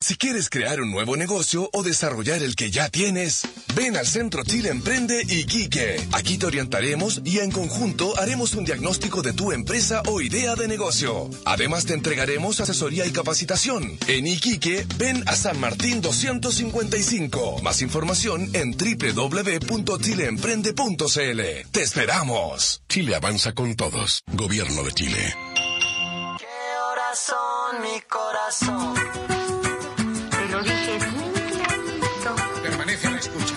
Si quieres crear un nuevo negocio o desarrollar el que ya tienes, ven al Centro Chile Emprende Iquique. Aquí te orientaremos y en conjunto haremos un diagnóstico de tu empresa o idea de negocio. Además te entregaremos asesoría y capacitación. En Iquique, ven a San Martín 255. Más información en www.chileemprende.cl. ¡Te esperamos! Chile avanza con todos. Gobierno de Chile. ¿Qué horas son, mi corazón? Te lo dije bien clarito. Permanece a la escucha.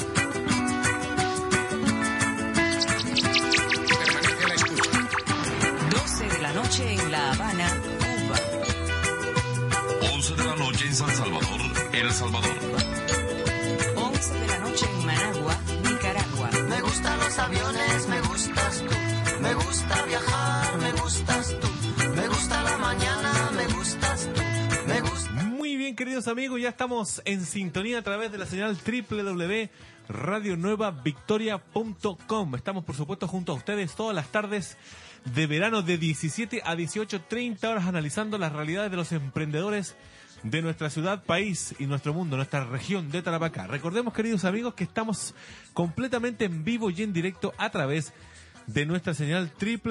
Permanece a la escucha. 12 de la noche en La Habana, Cuba. 11 de la noche en San Salvador, El Salvador. 11 de la noche en Managua, Nicaragua. Me gustan los aviones, me gustas tú. Me gusta viajar, me gustas tú. Me gusta la mañana, me gustas tú. Me gusta... Muy bien, queridos amigos, ya estamos en sintonía a través de la señal www.radionuevavictoria.com. Estamos, por supuesto, junto a ustedes todas las tardes de verano de 17 a 18:30 horas analizando las realidades de los emprendedores de nuestra ciudad, país y nuestro mundo, nuestra región de Tarapacá. Recordemos, queridos amigos, que estamos completamente en vivo y en directo a través de nuestra señal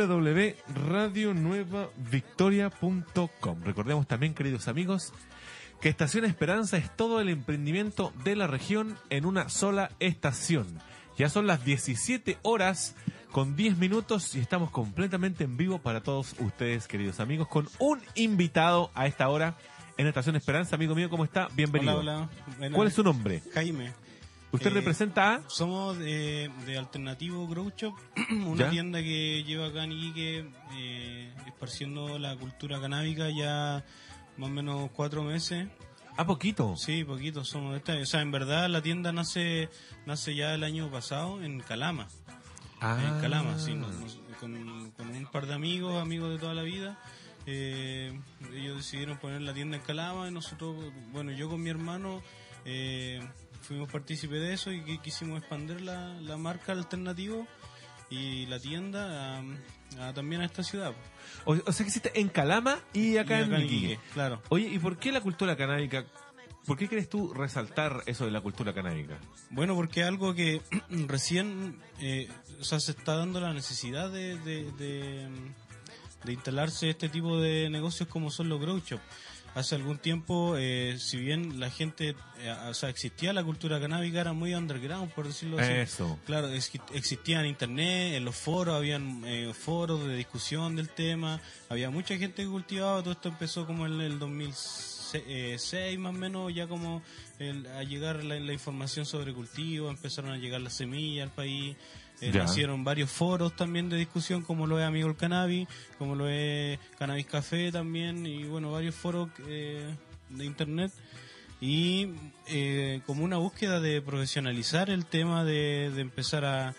www.radionuevavictoria.com. Recordemos también, queridos amigos, que Estación Esperanza es todo el emprendimiento de la región en una sola estación. Ya son las 17 horas con 10 minutos y estamos completamente en vivo para todos ustedes, queridos amigos, con un invitado a esta hora en Estación Esperanza. Amigo mío, ¿cómo está? Bienvenido. Hola. Bueno, ¿Cuál es su nombre? Jaime. ¿Usted representa a...? Somos de Alternativo Grow Shop, una ¿Ya? tienda que lleva acá en Iquique esparciendo la cultura canábica ya más o menos 4 meses. ¿A poquito? Sí, poquito somos de esta. O sea, en verdad la tienda nace ya el año pasado en Calama. En Calama, sí, con un par de amigos de toda la vida. Ellos decidieron poner la tienda en Calama y nosotros, bueno, yo con mi hermano fuimos partícipes de eso y quisimos expandir la marca Alternativo y la tienda también a esta ciudad. O sea que existe en Calama y acá en Iquique. Claro. Oye, ¿y por qué la cultura canábica? ¿Por qué quieres tú resaltar eso de la cultura canábica? Bueno, porque es algo que recién se está dando la necesidad de instalarse este tipo de negocios como son los grow shops. Hace algún tiempo, si bien la gente, existía la cultura canábica, era muy underground, por decirlo así. Eso. Claro, existía en internet, en los foros, habían foros de discusión del tema, había mucha gente que cultivaba, todo esto empezó como en el 2006 más o menos, ya como a llegar la información sobre cultivo, empezaron a llegar las semillas al país. Nacieron varios foros también de discusión, como lo es Amigo el Cannabis, como lo es Cannabis Café también, y bueno, varios foros de internet. Y como una búsqueda de profesionalizar el tema, de empezar a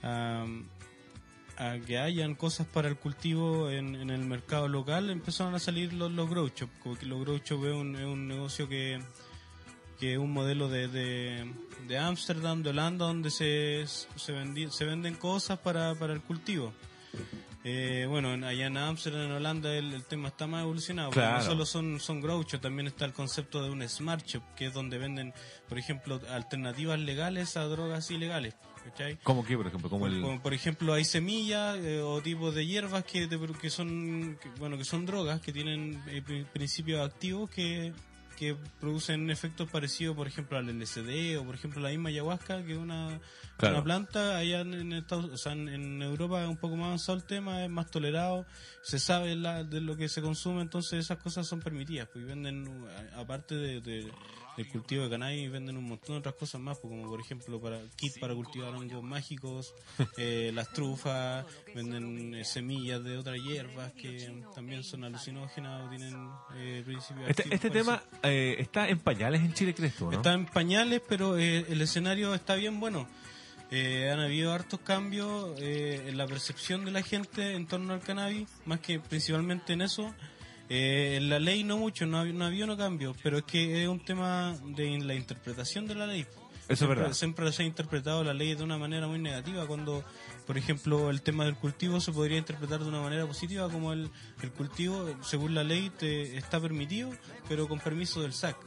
que hayan cosas para el cultivo en el mercado local, empezaron a salir los grow shops. Como que los grow shops es un negocio que es un modelo de Ámsterdam, de Holanda, donde se venden cosas para el cultivo. Bueno, allá en Ámsterdam, en Holanda, el tema está más evolucionado. Claro. No solo son grow shops, también está el concepto de un smart shop, que es donde venden, por ejemplo, alternativas legales a drogas ilegales. ¿Cachai? ¿Cómo qué, por ejemplo? Como por ejemplo, hay semillas o tipos de hierbas que son drogas, que tienen principios activos que producen efectos parecidos, por ejemplo, al LSD o por ejemplo la misma ayahuasca, que es una planta. Allá en Europa es un poco más avanzado el tema, es más tolerado, se sabe de lo que se consume, entonces esas cosas son permitidas, pues venden, aparte del cultivo de cannabis, venden un montón de otras cosas más, pues, como por ejemplo kit para cultivar hongos mágicos, las trufas, venden semillas de otras hierbas que también son alucinógenas o tienen principios activos Este tema está en pañales en Chile, ¿crees tú, no? Está en pañales, pero el escenario está bien bueno. Han habido hartos cambios en la percepción de la gente en torno al cannabis, más que principalmente en eso. En la ley no mucho, no había cambio, pero es que es un tema de la interpretación de la ley. Eso es verdad. Siempre se ha interpretado la ley de una manera muy negativa, cuando, por ejemplo, el tema del cultivo se podría interpretar de una manera positiva, como el cultivo, según la ley, está permitido, pero con permiso del SAC.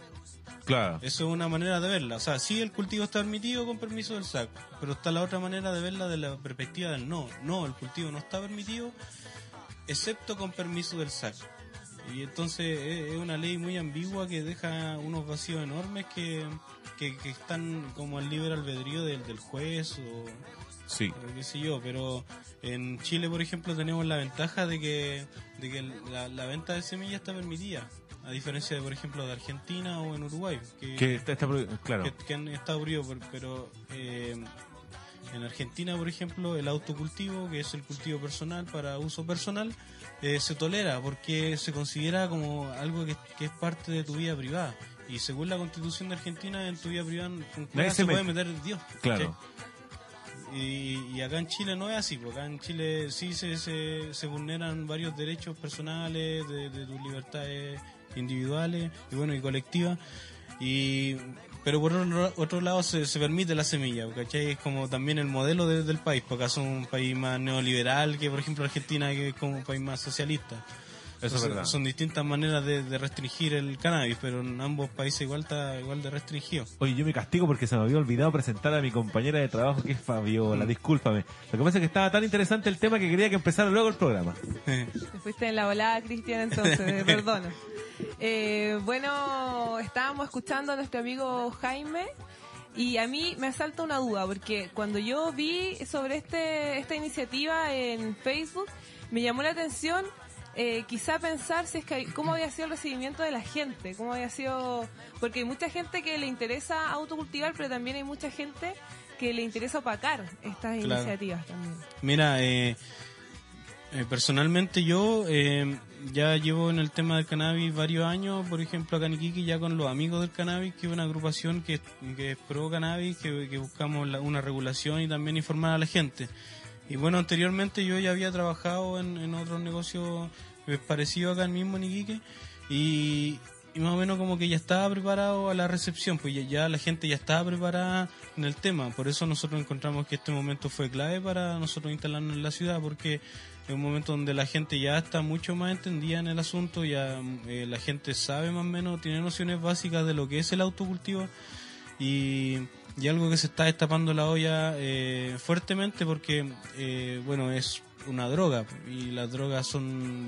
Claro. Eso es una manera de verla. O sea, sí, el cultivo está permitido con permiso del SAC, pero está la otra manera de verla de la perspectiva del no. No, el cultivo no está permitido, excepto con permiso del SAC. Y entonces es una ley muy ambigua que deja unos vacíos enormes que están como al libre albedrío del juez o Sí. qué sé yo. Pero en Chile, por ejemplo, tenemos la ventaja de que la venta de semillas está permitida, a diferencia de, por ejemplo, de Argentina o en Uruguay, Que está claro. que han estado prohibidos, pero en Argentina, por ejemplo, el autocultivo, que es el cultivo personal para uso personal, se tolera porque se considera como algo que es parte de tu vida privada. Y según la Constitución de Argentina, en tu vida privada Nadie se se puede mete. meter Dios. Claro. Y acá en Chile no es así, porque acá en Chile sí se vulneran varios derechos personales de tus libertades individuales y bueno, y colectivas. Pero por otro lado se permite la semilla, ¿cachai? Es como también el modelo del país, porque acá somos un país más neoliberal que, por ejemplo, Argentina, que es como un país más socialista. Eso es verdad. Son distintas maneras de restringir el cannabis, pero en ambos países igual de restringido. Oye, yo me castigo porque se me había olvidado presentar a mi compañera de trabajo, que es Fabiola. Discúlpame. Lo que pasa es que estaba tan interesante el tema que quería que empezara luego el programa. Te fuiste en la volada, Cristian, entonces, perdono. Bueno, estábamos escuchando a nuestro amigo Jaime y a mí me asalta una duda, porque cuando yo vi sobre esta iniciativa en Facebook, me llamó la atención quizá pensar si es que cómo había sido el recibimiento de la gente, cómo había sido, porque hay mucha gente que le interesa autocultivar, pero también hay mucha gente que le interesa opacar estas iniciativas también. Mira, personalmente yo ya llevo en el tema del cannabis varios años, por ejemplo acá en Iquique, ya con los Amigos del Cannabis, que es una agrupación que es pro cannabis, que buscamos una regulación y también informar a la gente. Y bueno, anteriormente yo ya había trabajado en otros negocios parecidos acá mismo en Iquique y más o menos como que ya estaba preparado a la recepción, pues ya la gente ya estaba preparada en el tema. Por eso nosotros encontramos que este momento fue clave para nosotros instalarnos en la ciudad, porque es un momento donde la gente ya está mucho más entendida en el asunto, ya la gente sabe más o menos, tiene nociones básicas de lo que es el autocultivo y algo que se está destapando la olla fuertemente porque bueno, es una droga y las drogas son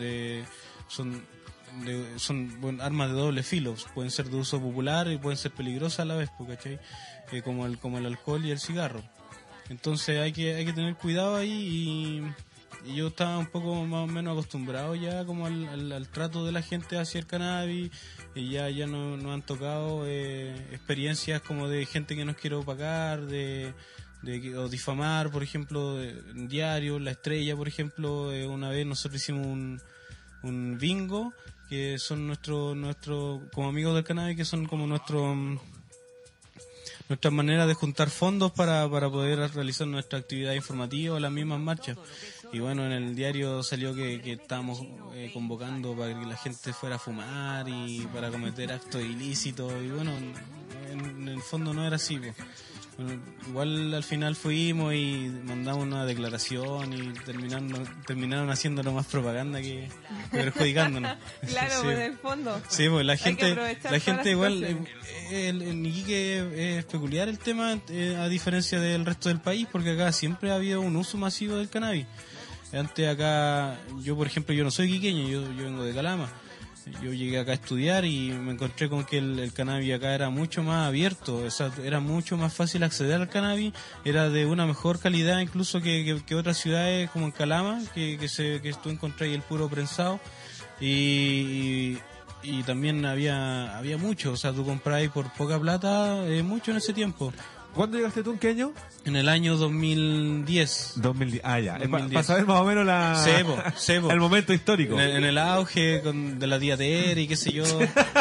armas de doble filo, pueden ser de uso popular y pueden ser peligrosas a la vez, ¿cachai? Como el alcohol y el cigarro. Entonces hay que tener cuidado ahí y yo estaba un poco más o menos acostumbrado ya como al trato de la gente hacia el cannabis y ya nos han tocado experiencias como de gente que nos quiere opacar, o difamar, por ejemplo, en diario, La Estrella, por ejemplo, una vez nosotros hicimos un bingo, que son nuestro como Amigos del Cannabis, que son como nuestras maneras de juntar fondos para poder realizar nuestra actividad informativa o las mismas marchas. Y bueno, en el diario salió que estábamos convocando para que la gente fuera a fumar y para cometer actos ilícitos, y bueno, en el fondo no era así, pues. Bueno, igual al final fuimos y mandamos una declaración y terminaron haciéndonos más propaganda que perjudicándonos. Claro, sí. Pues en el fondo. Sí, pues la gente igual, situaciones. en Iquique es peculiar el tema, a diferencia del resto del país, porque acá siempre ha habido un uso masivo del cannabis. Antes acá, yo por ejemplo, yo no soy iquiqueño, yo vengo de Calama. Yo llegué acá a estudiar y me encontré con que el cannabis acá era mucho más abierto, o sea, era mucho más fácil acceder al cannabis, era de una mejor calidad incluso que otras ciudades como en Calama, que tú encontrás el puro prensado y también había mucho, o sea, tú comprabas por poca plata mucho en ese tiempo. ¿Cuándo llegaste tú? ¿En qué año? En el año 2010. 2010. Ah, ya. 2010. Para saber más o menos Sebo. el momento histórico. En el auge de la diatera y qué sé yo.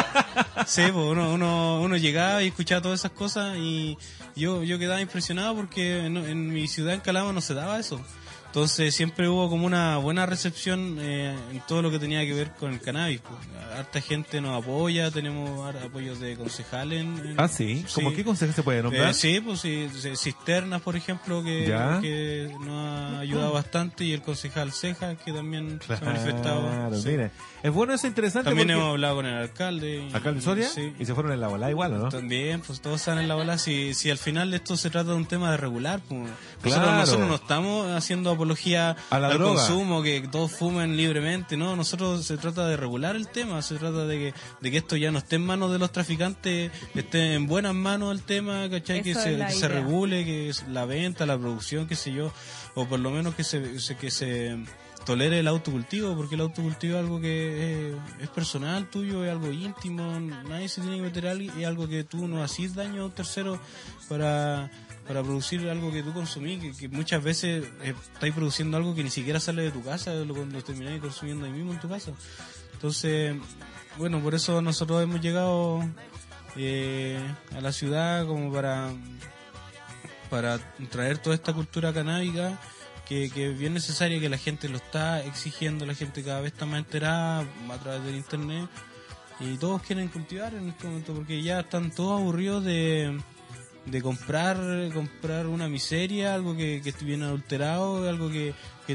Uno llegaba y escuchaba todas esas cosas y yo quedaba impresionado porque en mi ciudad, en Calama, no se daba eso. Entonces siempre hubo como una buena recepción en todo lo que tenía que ver con el cannabis. Pues. Harta gente nos apoya, tenemos apoyos de concejales. Sí. ¿Cómo qué consejos se puede nombrar? Sí, pues sí, Cisternas, por ejemplo, que nos ha ayudado bastante, y el concejal Ceja, que también se ha manifestado. Claro, Sí. mire. Es bueno, es interesante. También porque... hemos hablado con el alcalde. ¿Alcalde Soria? Sí. Y se fueron en la bola igual, ¿o no? También, pues todos están en la bola. Si al final esto se trata de un tema de regular, pues, Claro. nosotros no estamos haciendo apología A la al droga. consumo, que todos fumen libremente, no, nosotros se trata de regular el tema, se trata de que esto ya no esté en manos de los traficantes, esté en buenas manos el tema, ¿cachai? Que Eso es la se idea. regule, que la venta, la producción, qué sé yo, o por lo menos que se tolere el autocultivo, porque el autocultivo es algo que es personal tuyo, es algo íntimo, nadie se tiene que meter a alguien, es algo que tú no haces daño a un tercero para producir algo que tú consumís, que muchas veces estáis produciendo algo que ni siquiera sale de tu casa, lo termináis consumiendo ahí mismo en tu casa. Entonces, bueno, por eso nosotros hemos llegado a la ciudad como para traer toda esta cultura canábica, que es bien necesaria, que la gente lo está exigiendo, la gente cada vez está más enterada a través del internet, y todos quieren cultivar en este momento, porque ya están todos aburridos de comprar una miseria, algo que viene adulterado, algo que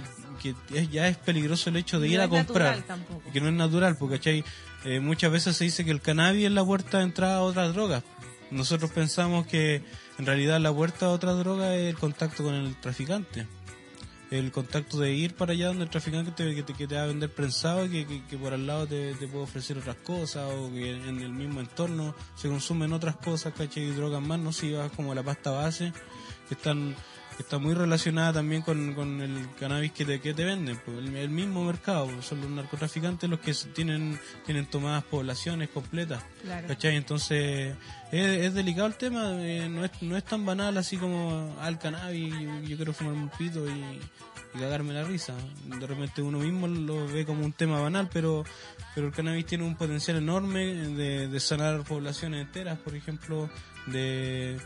ya es peligroso el hecho de ir a comprar, que no es natural, porque ¿cachai? Muchas veces se dice que el cannabis es la puerta de entrada a otras drogas. Nosotros pensamos que en realidad la puerta a otras drogas es el contacto con el traficante, el contacto de ir para allá donde el traficante que te va a vender prensado, que por al lado te puede ofrecer otras cosas, o que en el mismo entorno se consumen otras cosas, ¿cachai? Y drogas más nocivas como la pasta base, que está muy relacionada también con el cannabis que te venden, pues el mismo mercado, son los narcotraficantes los que tienen tomadas poblaciones completas, Claro. ¿cachai? Entonces es delicado el tema, no es tan banal así como al cannabis, yo quiero fumar un pito y cagarme la risa. De repente uno mismo lo ve como un tema banal, pero el cannabis tiene un potencial enorme de sanar poblaciones enteras, por ejemplo, de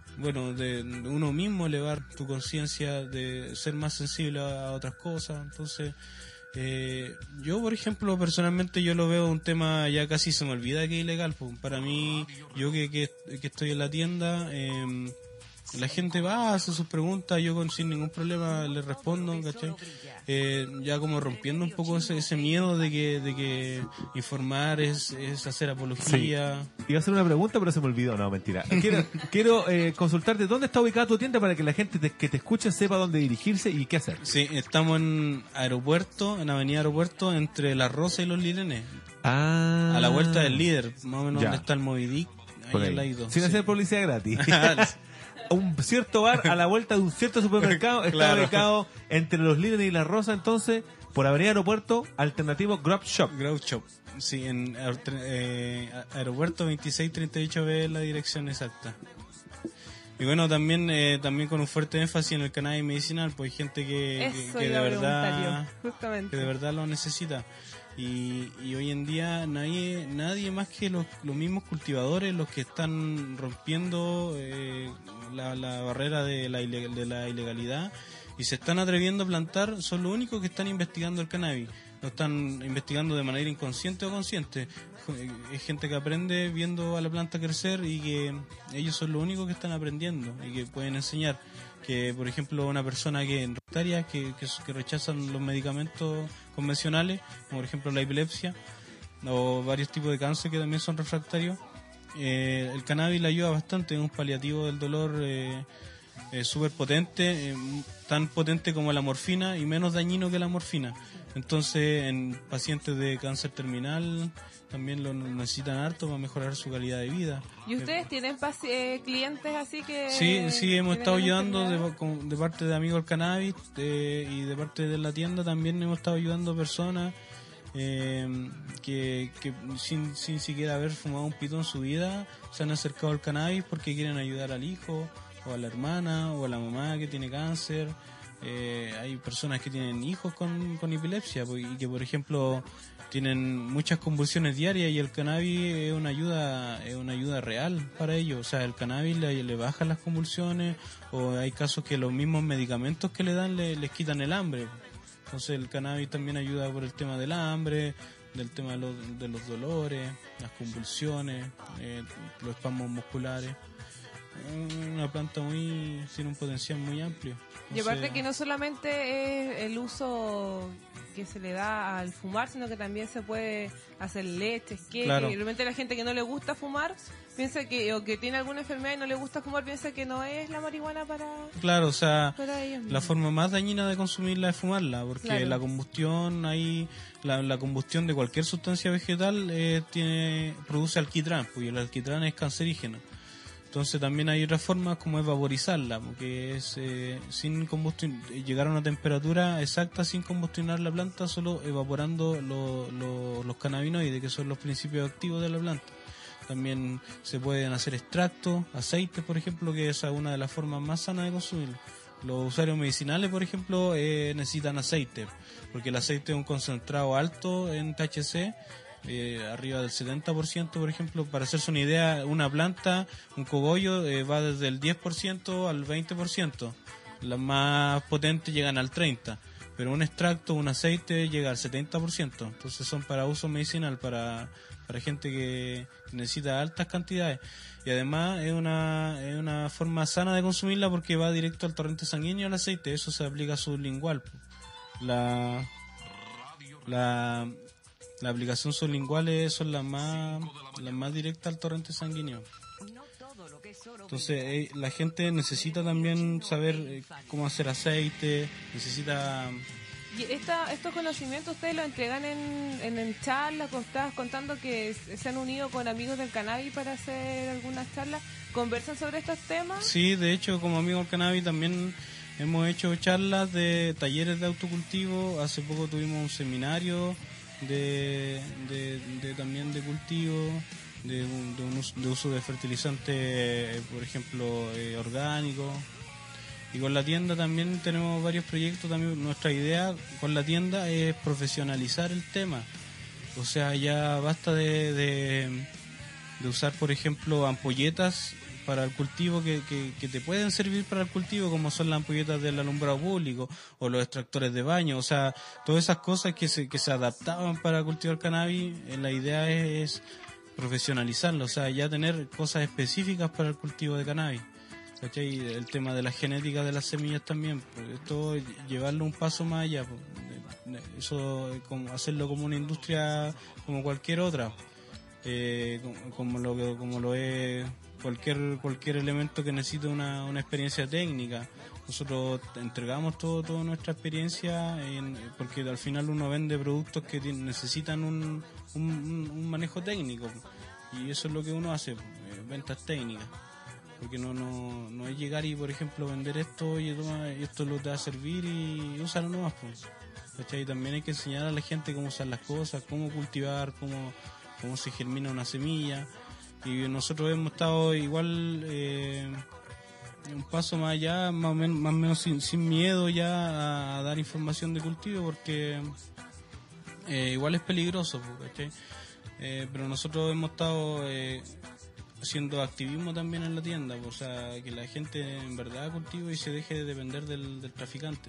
uno mismo elevar tu conciencia, de ser más sensible a otras cosas. Entonces yo, por ejemplo, personalmente yo lo veo un tema, ya casi se me olvida que es ilegal, pues. Para mí, yo que estoy en la tienda, la gente va, hace sus preguntas, yo sin ningún problema le respondo, ¿cachai? Ya como rompiendo un poco ese miedo de que informar es hacer apología. Sí. Iba a hacer una pregunta, pero se me olvidó. No, mentira. Quiero consultarte dónde está ubicada tu tienda para que la gente que te escuche sepa dónde dirigirse y qué hacer. Sí, estamos en Avenida Aeropuerto, entre La Rosa y Los Lirenes. A la vuelta del Líder, más o menos Ya. donde está el Moby Dick, ahí al ladito. Sin Sí. hacer publicidad gratis. Un cierto bar a la vuelta de un cierto supermercado está Claro. ubicado entre Los Líderes y La Rosa, entonces, por Avenida Aeropuerto, alternativo Grub Shop. Grow Shop. Sí, en Aeropuerto 2638B es la dirección exacta. Y bueno, también con un fuerte énfasis en el cannabis medicinal, pues hay gente que de iba a preguntar verdad yo, justamente. que de verdad lo necesita. Y hoy en día nadie más que los mismos cultivadores, los que están rompiendo la barrera de la ilegalidad y se están atreviendo a plantar, son los únicos que están investigando el cannabis. Lo están investigando de manera inconsciente o consciente. Es gente que aprende viendo a la planta crecer, y que ellos son los únicos que están aprendiendo y que pueden enseñar. Que, por ejemplo, una persona que rechazan los medicamentos convencionales, como por ejemplo la epilepsia o varios tipos de cáncer que también son refractarios, el cannabis le ayuda bastante, es un paliativo del dolor súper potente, tan potente como la morfina y menos dañino que la morfina. Entonces, en pacientes de cáncer terminal también lo necesitan harto para mejorar su calidad de vida. ¿Y ustedes tienen clientes así que...? Sí, hemos que estado tengan ayudando enfermedades? de parte de Amigos del Cannabis, y de parte de la tienda también hemos estado ayudando personas que sin siquiera haber fumado un pito en su vida se han acercado al cannabis porque quieren ayudar al hijo o a la hermana o a la mamá que tiene cáncer, hay personas que tienen hijos con epilepsia y que, por ejemplo, tienen muchas convulsiones diarias, y el cannabis es una ayuda real para ellos. O sea, el cannabis le baja las convulsiones, o hay casos que los mismos medicamentos que le dan les quitan el hambre. Entonces el cannabis también ayuda por el tema del hambre, del tema de los dolores, las convulsiones, los espasmos musculares. Una planta tiene un potencial muy amplio. Y aparte que no solamente es el uso que se le da al fumar, sino que también se puede hacer leches, que claro. Y realmente la gente que no le gusta fumar piensa que, o que tiene alguna enfermedad y no le gusta fumar, piensa que no es la marihuana para... Claro, o sea, para ellos la forma más dañina de consumirla es fumarla, porque claro. La combustión la combustión de cualquier sustancia vegetal produce alquitrán, porque el alquitrán es cancerígeno. Entonces también hay otras formas como es vaporizarla, que es sin combustión, llegar a una temperatura exacta sin combustionar la planta, solo evaporando los cannabinoides, que son los principios activos de la planta. También se pueden hacer extractos, aceites, por ejemplo, que es una de las formas más sanas de consumirlo. Los usuarios medicinales, por ejemplo, necesitan aceite, porque el aceite es un concentrado alto en THC, arriba del 70%, por ejemplo. Para hacerse una idea, una planta, un cogollo, va desde el 10% al 20%. Las más potentes llegan al 30%, pero un extracto, un aceite, llega al 70%. Entonces son para uso medicinal, para gente que necesita altas cantidades. Y además es una forma sana de consumirla, porque va directo al torrente sanguíneo el aceite. Eso se aplica sublingual. La aplicación sublingual son las más directas al torrente sanguíneo. Entonces la gente necesita también saber cómo hacer aceite, necesita... Y estos conocimientos ustedes los entregan en charlas, estabas contando que se han unido con amigos del cannabis para hacer algunas charlas, ¿conversan sobre estos temas? Sí, de hecho, como amigos del cannabis también hemos hecho charlas de talleres de autocultivo. Hace poco tuvimos un seminario también de cultivo, de uso de fertilizantes, por ejemplo, orgánicos. Y con la tienda también tenemos varios proyectos. También nuestra idea con la tienda es profesionalizar el tema. O sea, ya basta de usar, por ejemplo, ampolletas para el cultivo que te pueden servir para el cultivo, como son las ampolletas del alumbrado público o los extractores de baño. O sea, todas esas cosas que se adaptaban para cultivar cannabis, la idea es profesionalizarlo. O sea, ya tener cosas específicas para el cultivo de cannabis. ¿Cachai? El tema de la genética de las semillas también, pues esto llevarlo un paso más allá, pues, eso hacerlo como una industria como cualquier otra, como lo es cualquier elemento que necesite una experiencia técnica. Nosotros entregamos toda nuestra experiencia, porque al final uno vende productos que necesitan un manejo técnico, y eso es lo que uno hace, ventas técnicas. Porque no es llegar y, por ejemplo, vender esto y esto lo te va a servir y úsalo nomás, pues. ¿Cachai? También hay que enseñar a la gente cómo usar las cosas, cómo cultivar, cómo se germina una semilla. Y nosotros hemos estado igual un paso más allá, más o menos sin miedo ya a dar información de cultivo, porque igual es peligroso, pues, ¿cachai? Pero nosotros hemos estado... haciendo activismo también en la tienda, o sea, que la gente en verdad cultive y se deje de depender del traficante.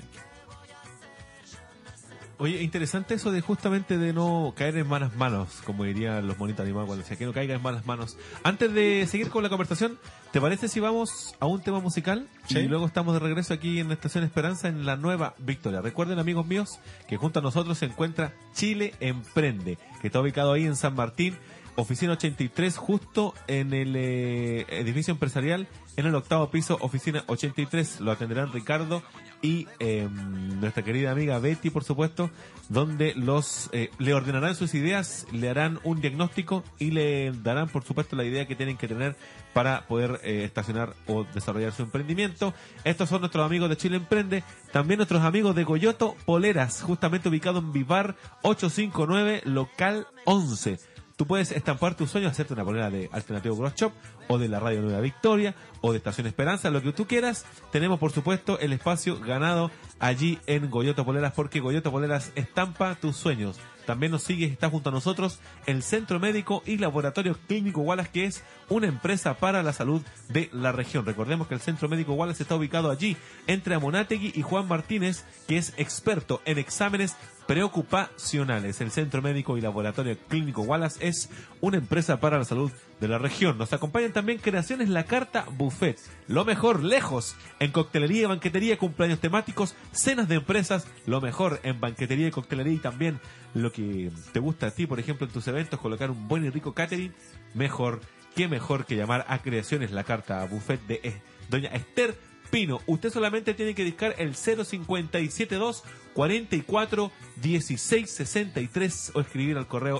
Oye, interesante eso de justamente de no caer en malas manos, como dirían los monitos animados cuando decía que no caiga en malas manos. Antes de seguir con la conversación, ¿te parece si vamos a un tema musical? ¿Sí? Y luego estamos de regreso aquí en la Estación Esperanza en la Nueva Victoria. Recuerden, amigos míos, que junto a nosotros se encuentra Chile Emprende, que está ubicado ahí en San Martín, oficina 83, justo en el edificio empresarial, en el 8º piso, oficina 83. Lo atenderán Ricardo y nuestra querida amiga Betty, por supuesto, donde le ordenarán sus ideas, le harán un diagnóstico y le darán, por supuesto, la idea que tienen que tener para poder estacionar o desarrollar su emprendimiento. Estos son nuestros amigos de Chile Emprende. También nuestros amigos de Coyoto Poleras, justamente ubicado en Vivar 859, local 11. Tú puedes estampar tus sueños, hacerte una polera de Alternativo Cross Shop o de la Radio Nueva Victoria o de Estación Esperanza, lo que tú quieras. Tenemos, por supuesto, el espacio ganado allí en Goyoto Poleras, porque Goyoto Poleras estampa tus sueños. También nos sigue, está junto a nosotros el Centro Médico y Laboratorio Clínico Wallace, que es una empresa para la salud de la región. Recordemos que el Centro Médico Wallace está ubicado allí entre Amonátegui y Juan Martínez, que es experto en exámenes preocupacionales. El Centro Médico y Laboratorio Clínico Wallace es una empresa para la salud de la región. Nos acompañan también Creaciones La Carta Buffet. Lo mejor lejos en coctelería y banquetería, cumpleaños temáticos, cenas de empresas, lo mejor en banquetería y coctelería, y también lo que te gusta a ti, por ejemplo, en tus eventos, colocar un buen y rico catering. Mejor que llamar a Creaciones La Carta Buffet de doña Esther Pino. Usted solamente tiene que discar el 0572 44 16 63 o escribir al correo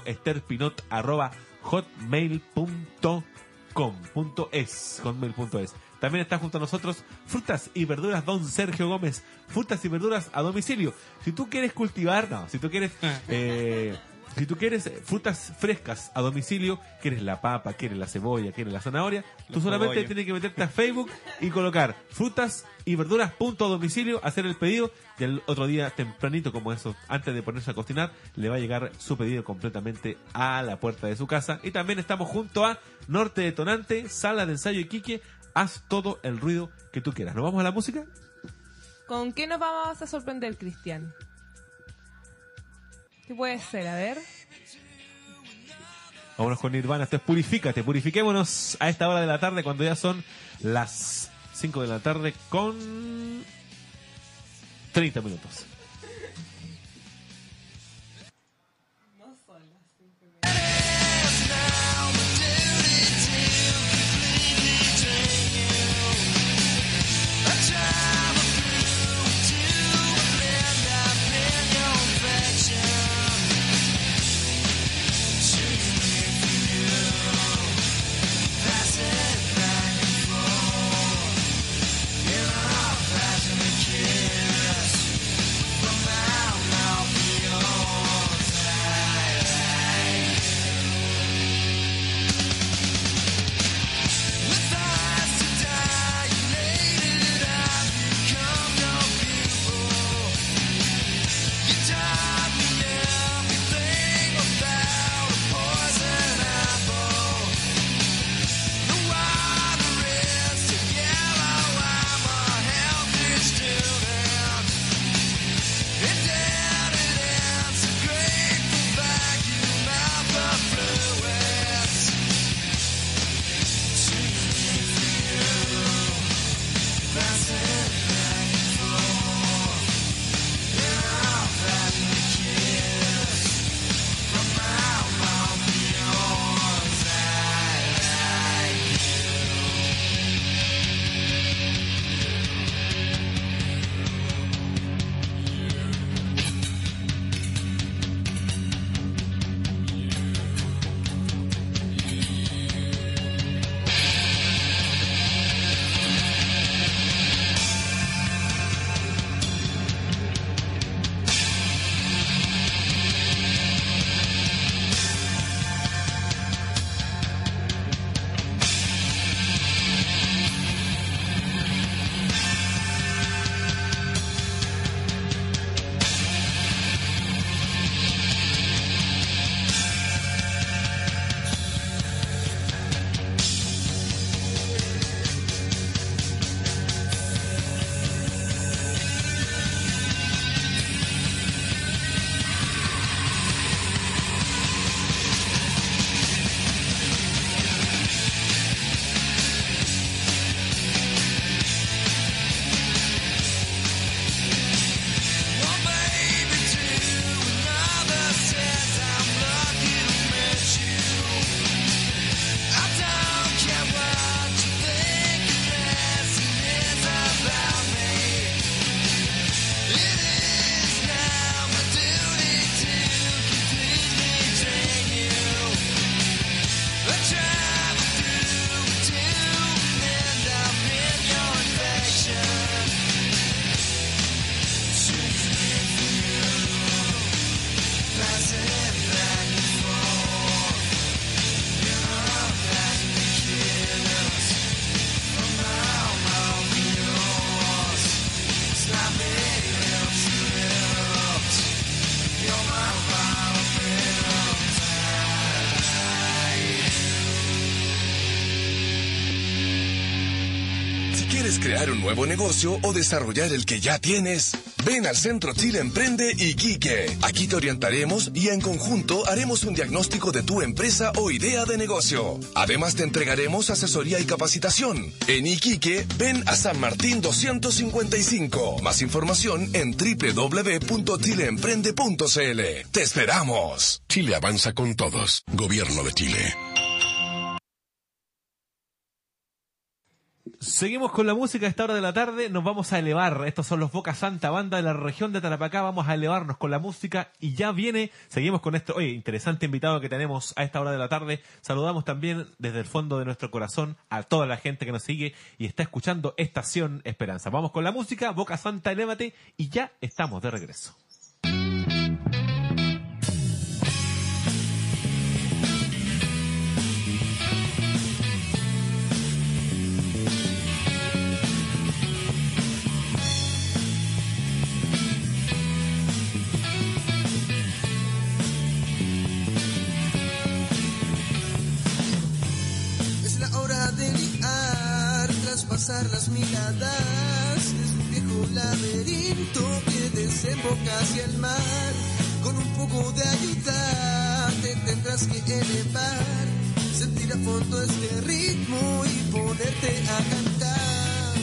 esterpinot@hotmail.com.es. También está junto a nosotros Frutas y Verduras Don Sergio Gómez. Frutas y verduras a domicilio. Si tú quieres si tú quieres frutas frescas a domicilio, quieres la papa, quieres la cebolla, quieres la zanahoria, tú solamente tienes que meterte a Facebook y colocar frutas y verduras punto a domicilio, hacer el pedido, y el otro día tempranito, como eso, antes de ponerse a cocinar, le va a llegar su pedido completamente a la puerta de su casa. Y también estamos junto a Norte Detonante, Sala de Ensayo Iquique. Haz todo el ruido que tú quieras. ¿Nos vamos a la música? ¿Con qué nos vamos a sorprender, Cristian? ¿Qué puede ser? A ver. Vámonos con Nirvana. Esto es Purifícate. Purifiquémonos a esta hora de la tarde, cuando ya son las 5 de la tarde con 30 minutos. crear un nuevo negocio o desarrollar el que ya tienes? Ven al Centro Chile Emprende Iquique. Aquí te orientaremos y en conjunto haremos un diagnóstico de tu empresa o idea de negocio. Además te entregaremos asesoría y capacitación. En Iquique, ven a San Martín 255. Más información en www.chileemprende.cl. ¡Te esperamos! Chile avanza con todos. Gobierno de Chile. Seguimos con la música a esta hora de la tarde, nos vamos a elevar. Estos son los Boca Santa, banda de la región de Tarapacá. Vamos a elevarnos con la música y ya viene. Seguimos con este, interesante invitado que tenemos a esta hora de la tarde. Saludamos también desde el fondo de nuestro corazón a toda la gente que nos sigue y está escuchando Estación Esperanza. Vamos con la música, Boca Santa, elévate, y ya estamos de regreso. Traspasar las miradas, es un viejo laberinto que desemboca hacia el mar. Con un poco de ayuda te tendrás que elevar, sentir a fondo este ritmo y ponerte a cantar.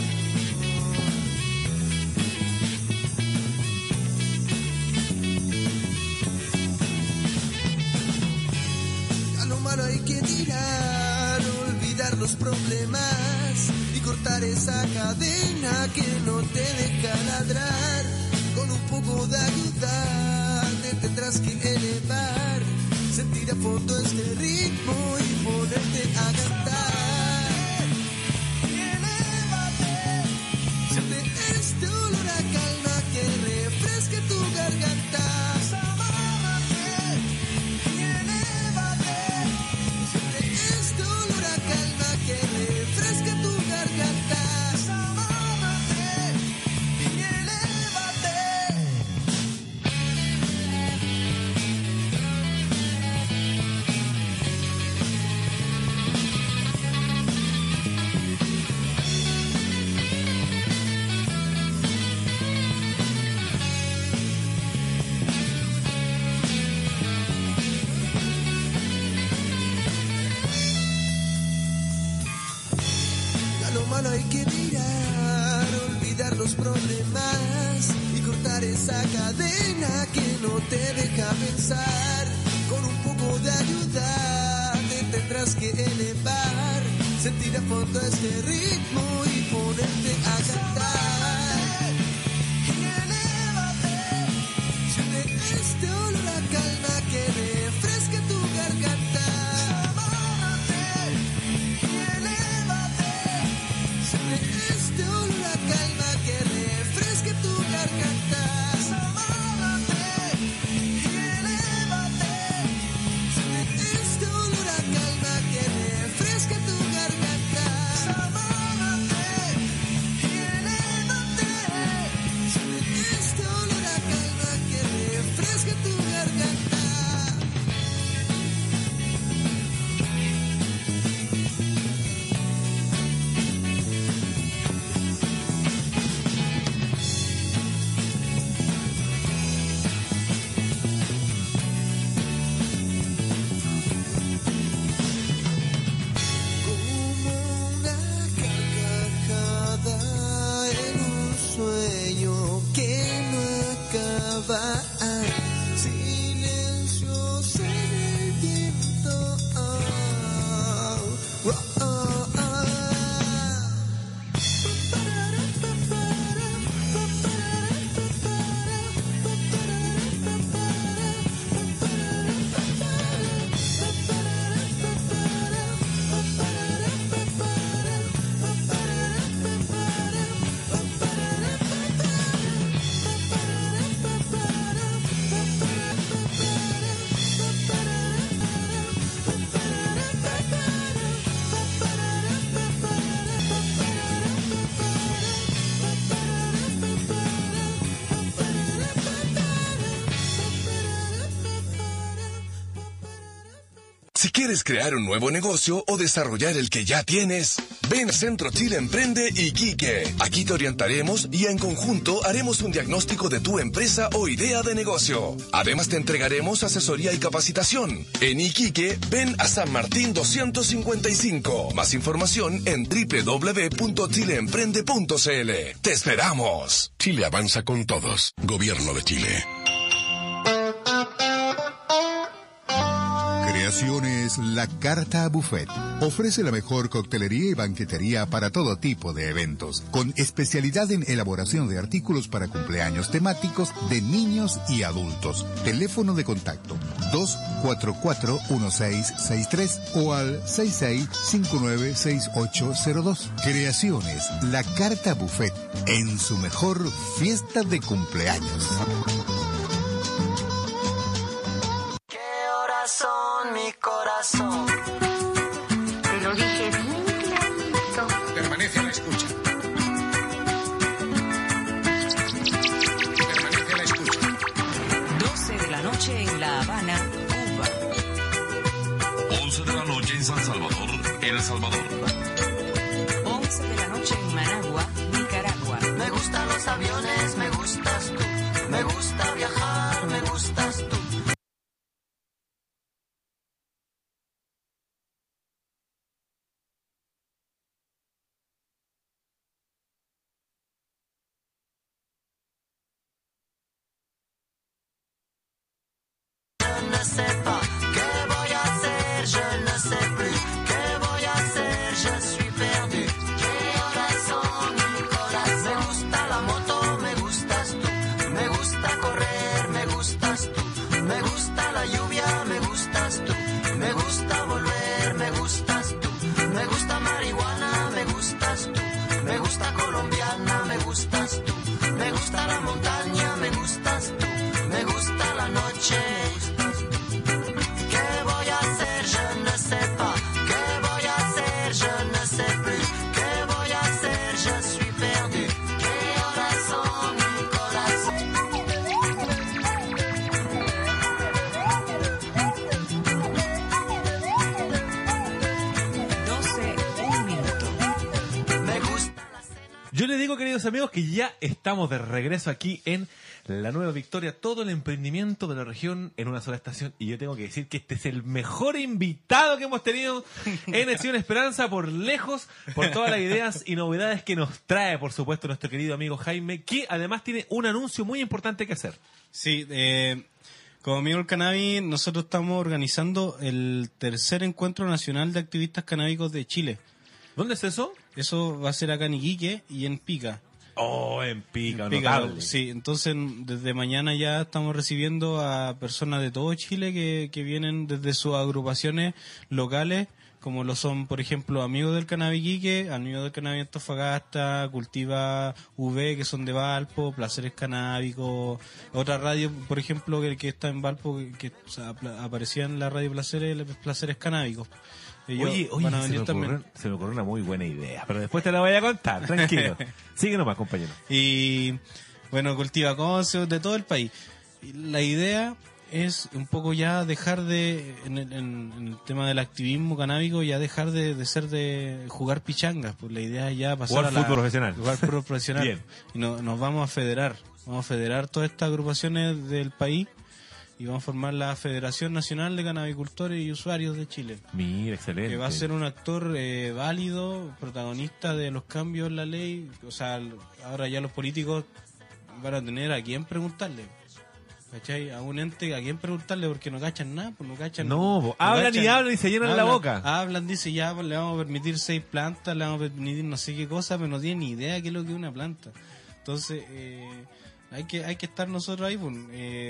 A lo malo hay que tirar, olvidar los problemas y cortar esa cadena que no te deja ladrar. Con un poco de ayuda te tendrás que elevar, sentir a fondo este ritmo y ponerte a cantar. Y elévate, siente este olor a calma que refresque tu garganta. Amárrate y elévate, siente este olor a calma que refresque tu garganta. Amárrate y elévate. A lo malo hay que mirar, olvidar los problemas y cortar esa cadena que no te deja pensar. Con un poco de ayuda te tendrás que elevar, sentir a fondo este ritmo y ponerte a cantar. Y elévate, siente este olor a calma que refresque tu garganta. Amárrate y elévate, siente este olor a calma que refresque tu garganta. Amárrate y elévate, siente este olor a calma que refresque tu garganta. Amárrate y elévate, siente este olor a calma que refresque tu garganta. Como una carcajada en un sueño que no acaba. Silencios en el viento. Si quieres crear un nuevo negocio o desarrollar el que ya tienes, Ven a Centro Chile Emprende Iquique. Aquí te orientaremos y en conjunto haremos un diagnóstico de tu empresa o idea de negocio. Además te entregaremos asesoría y capacitación. En Iquique, ven a San Martín 255. Más información en www.chileemprende.cl. ¡Te esperamos! Chile avanza con todos. Gobierno de Chile. Creaciones La Carta Buffet. Ofrece la mejor coctelería y banquetería para todo tipo de eventos, con especialidad en elaboración de artículos para cumpleaños temáticos de niños y adultos. Teléfono de contacto 244-1663 o al 66596802. Creaciones La Carta Buffet, en su mejor fiesta de cumpleaños. Son mi corazón. Te lo dije bien clarito. Permanece a la escucha. Permanece a la escucha. 12 de la noche en La Habana, Cuba. 11 de la noche en San Salvador, El Salvador. 11 de la noche en Managua, Nicaragua. Me gustan los aviones, me gustas tú. Me gusta viajar, me gustas tú. Je ne sais pas, que voy a hacer, je ne sais plus, que voy a hacer, je suis perdu. Que corazón, mi corazón. Me gusta la moto, me gustas tú, me gusta correr, me gustas tú, me gusta la lluvia, me gustas tú, me gusta volver, me gustas tú, me gusta marihuana, me gustas tú, me gusta colombiana, me gustas tú, me gusta la montaña, me gustas tú, me gusta la noche. Yo les digo, queridos amigos, que ya estamos de regreso aquí en La Nueva Victoria, todo el emprendimiento de la región en una sola estación. Y yo tengo que decir que este es el mejor invitado que hemos tenido en Acción Esperanza, por lejos, por todas las ideas y novedades que nos trae, por supuesto, nuestro querido amigo Jaime, que además tiene un anuncio muy importante que hacer. Sí, como amigo del cannabis, nosotros estamos organizando el tercer encuentro nacional de activistas canábicos de Chile. ¿Dónde es eso? Eso va a ser acá en Iquique y en Pica. Oh, en Pica, notable. Sí, entonces desde mañana ya estamos recibiendo a personas de todo Chile que vienen desde sus agrupaciones locales, como lo son, por ejemplo, Amigos del Cannabis Iquique, Amigos del Cannabis Antofagasta, Cultiva V, que son de Valpo, Placeres Canábicos, otra radio, por ejemplo, que está en Valpo, que o sea, aparecía en la radio Placeres Canábicos. Oye, se me ocurrió una muy buena idea, pero después te la voy a contar, tranquilo. Sigue nomás, compañero. Y bueno, Cultiva Consejos de todo el país. La idea es un poco ya dejar de, en el tema del activismo canábico, ya dejar de ser de jugar pichangas. Pues la idea es ya pasar jugar fútbol profesional. Jugar fútbol profesional. Bien. Y nos vamos a federar. Vamos a federar todas estas agrupaciones del país y vamos a formar la Federación Nacional de Canabicultores y Usuarios de Chile. Mira, excelente. Que va a ser un actor válido, protagonista de los cambios en la ley. O sea, ahora ya los políticos van a tener a quién preguntarle. ¿Cachai? A un ente a quién preguntarle, porque no cachan nada, pues no cachan. No, hablan y hablan y se llenan la boca. Hablan, dice ya, pues le vamos a permitir 6 plantas, le vamos a permitir no sé qué cosa, pero no tienen ni idea qué es lo que es una planta. Entonces, hay que estar nosotros ahí, pues,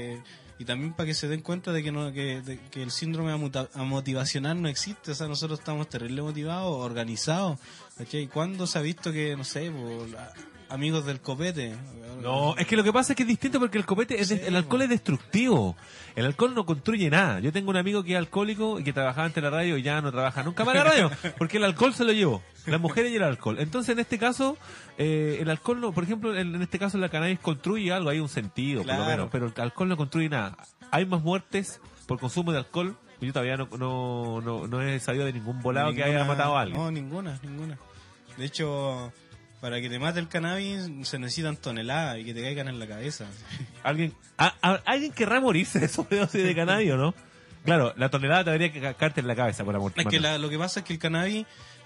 y también para que se den cuenta de que el síndrome motivacional no existe. O sea, nosotros estamos terrible motivados, organizados, ¿cachai? ¿Cuándo se ha visto que, no sé, pues, amigos del copete? No, es que lo que pasa es que es distinto, porque el copete, el alcohol es destructivo. El alcohol no construye nada. Yo tengo un amigo que es alcohólico y que trabajaba antes en la radio y ya no trabaja nunca más en la radio, porque el alcohol se lo llevó, las mujeres y el alcohol. Entonces, en este caso, el alcohol no, por ejemplo, en este caso la cannabis construye algo, hay un sentido, claro, por lo menos, pero el alcohol no construye nada. Hay más muertes por consumo de alcohol. Yo todavía no he sabido de ningún volado que haya matado a alguien. No, ninguna. De hecho, para que te mate el cannabis se necesitan toneladas y que te caigan en la cabeza. ¿Alguien querrá morirse de sobredosis de cannabis o no? Claro, la tonelada te debería que caerte en la cabeza, por amor. Es que lo que pasa es que el cannabis,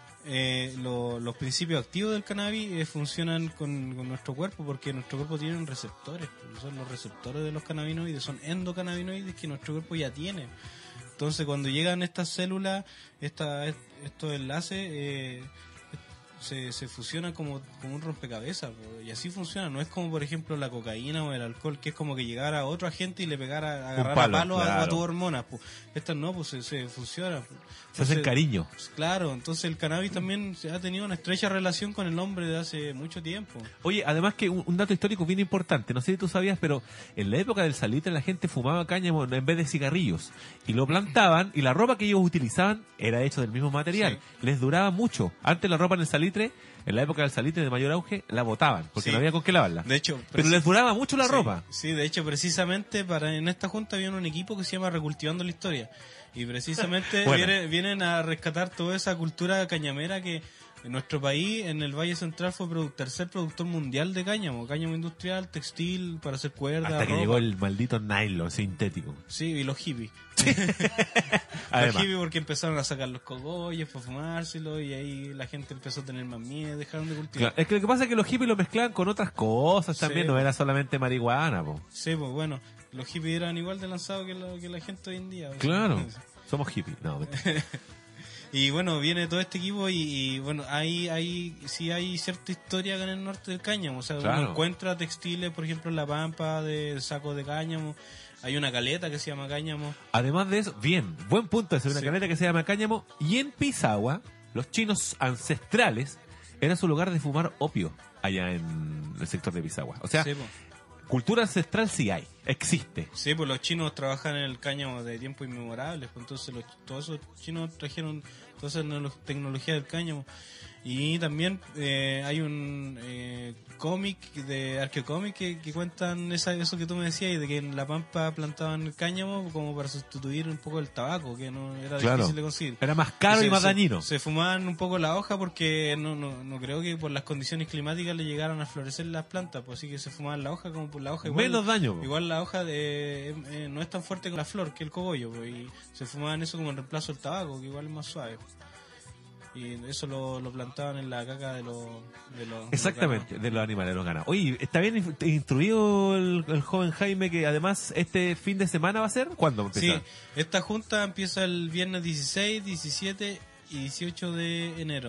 los principios activos del cannabis funcionan con nuestro cuerpo, porque nuestro cuerpo tiene receptores. Son los receptores de los cannabinoides, son endocannabinoides que nuestro cuerpo ya tiene. Entonces, cuando llegan estas células, estos enlaces, se fusionan como un rompecabezas, y así funciona. No es como, por ejemplo, la cocaína o el alcohol, que es como que llegara a otro agente y le pegara, agarrar a palo a tu hormona. Estas no, se fusionan. Se hacen cariño. Claro, entonces el cannabis también ha tenido una estrecha relación con el hombre desde hace mucho tiempo. Oye, además que un dato histórico bien importante, no sé si tú sabías, pero en la época del salitre la gente fumaba cáñamo en vez de cigarrillos, y lo plantaban, y la ropa que ellos utilizaban era hecha del mismo material. Sí. Les duraba mucho. Antes la ropa en el salitre, en la época del salitre de mayor auge, la botaban, porque no había con qué lavarla. De hecho, pero les duraba mucho la ropa. Sí, de hecho, precisamente en esta junta había un equipo que se llama Recultivando la Historia. Y precisamente vienen a rescatar toda esa cultura cañamera que en nuestro país, en el Valle Central, fue tercer productor mundial de cáñamo industrial, textil, para hacer cuerdas, hasta que ropa. Llegó el maldito nylon sintético. Sí, y los hippies. Los hippies, porque empezaron a sacar los cogollos para fumárselo, y ahí la gente empezó a tener más miedo, dejaron de cultivar. Claro, es que lo que pasa es que los hippies lo mezclaban con otras cosas también, no era solamente marihuana, po. Sí, pues bueno, los hippies eran igual de lanzados que la gente hoy en día. Claro, somos hippies. No, y bueno, viene todo este equipo y bueno, hay cierta historia acá en el norte del cáñamo. O sea, uno encuentra textiles, por ejemplo, en La Pampa, de sacos de cáñamo. Hay una caleta que se llama Cáñamo. Además de eso, buen punto ese, una caleta que se llama Cáñamo. Y en Pisagua, los chinos ancestrales, era su lugar de fumar opio, allá en el sector de Pisagua. O sea, cultura ancestral sí hay, existe. Sí, pues los chinos trabajan en el cáñamo de tiempos inmemorables, pues entonces todos esos chinos trajeron toda esa tecnología del cáñamo. Y también hay un cómic de arqueocómic que cuentan eso que tú me decías, y de que en La Pampa plantaban cáñamo como para sustituir un poco el tabaco, que no era difícil de conseguir. Era más caro y más dañino. Se fumaban un poco la hoja porque no creo que por las condiciones climáticas le llegaran a florecer las plantas, pues así que se fumaban la hoja como por la hoja. Igual, menos daño. Igual la hoja no es tan fuerte como la flor, que el cogollo, pues, y se fumaban eso como en reemplazo del tabaco, que igual es más suave. Y eso lo plantaban en la caca de los exactamente, de los animales, de los ganados. Oye, ¿está bien instruido el joven Jaime, que además este fin de semana va a ser? ¿Cuándo empieza? Sí, esta junta empieza el viernes 16, 17 y 18 de enero.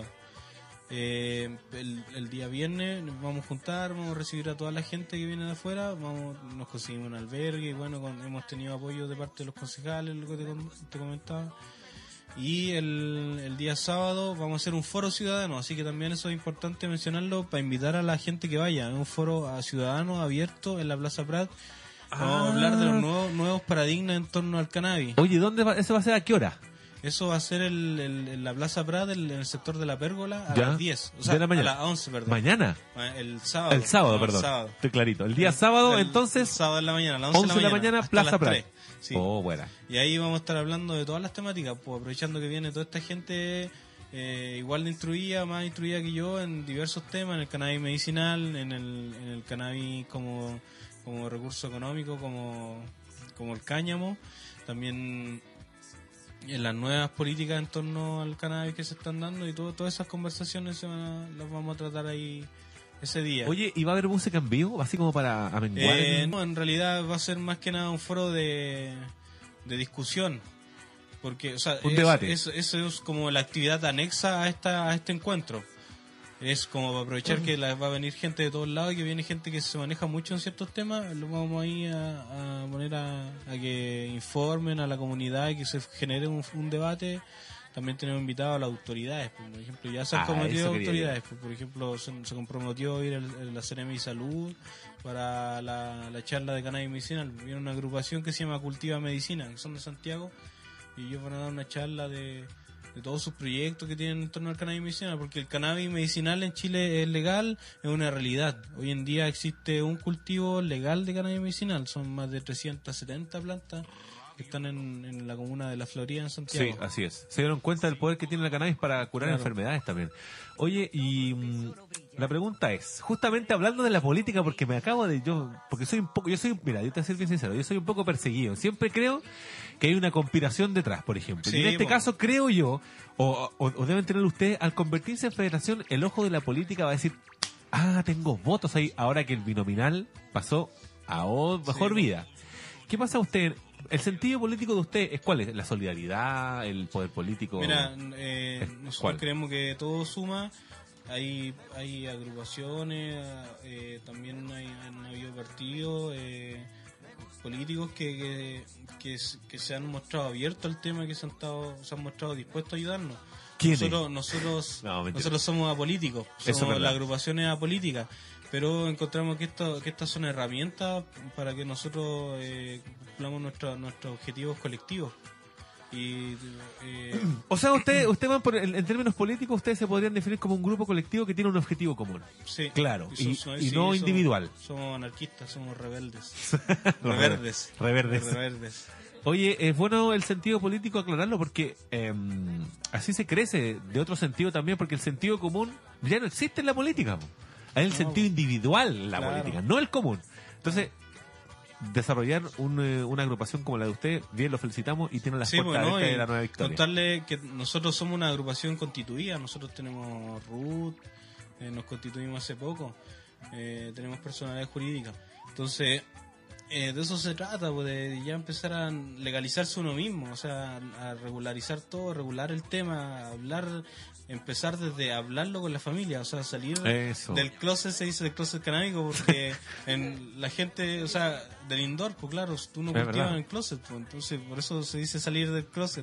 El día viernes nos vamos a juntar, vamos a recibir a toda la gente que viene de afuera, nos conseguimos un albergue, y bueno, hemos tenido apoyo de parte de los concejales, lo que te comentaba. Y el día sábado vamos a hacer un foro ciudadano, así que también eso es importante mencionarlo para invitar a la gente que vaya. Es un foro ciudadano abierto en la Plaza Prat. Vamos a hablar de los nuevos paradigmas en torno al cannabis. Oye, ¿eso va a ser a qué hora? Eso va a ser en la Plaza Prat, en el sector de la Pérgola, a las 10. O sea, de la mañana. A las 11, perdón. ¿Mañana? El sábado. El sábado, perdón. Sábado. Estoy clarito. El día sábado, entonces. Sábado en la mañana, a las 11 de la mañana, Plaza Prat. Sí. Oh, buena. Y ahí vamos a estar hablando de todas las temáticas, pues aprovechando que viene toda esta gente igual de instruida, más instruida que yo en diversos temas, en el cannabis medicinal, en el cannabis como recurso económico, como el cáñamo, también en las nuevas políticas en torno al cannabis que se están dando, y todas esas conversaciones las vamos a tratar ahí ese día. Oye, ¿y va a haber música en vivo? Así como para amenguar. No, en realidad va a ser más que nada un foro de discusión. Porque, o sea, un debate. Eso es como la actividad anexa a este encuentro. Es como para aprovechar que va a venir gente de todos lados, y que viene gente que se maneja mucho en ciertos temas. Lo vamos ahí a poner a que informen a la comunidad y que se genere un debate. También tenemos invitados a las autoridades, por ejemplo, ya se han comprometido autoridades, por ejemplo, se comprometió ir la Seremi Salud para la charla de cannabis medicinal. Viene una agrupación que se llama Cultiva Medicina, que son de Santiago, y ellos van a dar una charla de todos sus proyectos que tienen en torno al cannabis medicinal, porque el cannabis medicinal en Chile es legal, es una realidad. Hoy en día existe un cultivo legal de cannabis medicinal, son más de 370 plantas que están en la comuna de La Florida, en Santiago. Sí, así es. Se dieron cuenta del poder que tiene la cannabis para curar Claro. enfermedades también. Oye, y la pregunta es, justamente hablando de la política, porque me acabo de porque soy un poco, mira, yo te voy a ser bien sincero, yo soy un poco perseguido. Siempre creo que hay una conspiración detrás, por ejemplo. Sí, y en este po. caso creo yo, o deben tener ustedes, al convertirse en federación, el ojo de la política va a decir, tengo votos ahí, ahora que el binominal pasó a mejor vida. ¿Qué pasa a usted? ¿El sentido político de usted cuál es? ¿La solidaridad? ¿El poder político? Mira, nosotros ¿cuál? creemos que todo suma. Hay agrupaciones, también han habido partidos políticos que se han mostrado abiertos al tema, que se han mostrado dispuestos a ayudarnos. ¿Quiénes? Nosotros No, mentira. nosotros somos apolíticos, Eso es somos verdad. la agrupación es apolítica, pero encontramos que estas son herramientas para que nosotros cumplamos nuestros objetivos colectivos. Y O sea, usted van en términos políticos, ustedes se podrían definir como un grupo colectivo que tiene un objetivo común. sí, Claro, y sí, no individual. Somos anarquistas, somos rebeldes. Reverdes. Reverdes. Oye, es bueno el sentido político aclararlo porque así se crece de otro sentido también, porque el sentido común ya no existe en la política. Po. Hay el sentido individual en la Claro. política, no el común. Entonces, desarrollar una agrupación como la de usted, bien, lo felicitamos y tiene las Sí, puertas bueno, abiertas y de la nueva victoria. contarle que nosotros somos una agrupación constituida, nosotros tenemos RUT, nos constituimos hace poco, tenemos personalidad jurídica. Entonces, de eso se trata, pues, de ya empezar a legalizarse uno mismo, o sea, a regularizar todo, regular el tema, empezar desde hablarlo con la familia, o sea, salir Eso. del closet, se dice del closet canábico, porque la gente, o sea, del indoor, pues claro, tú no Es cultivas verdad. en el closet, pues, entonces por eso se dice salir del closet.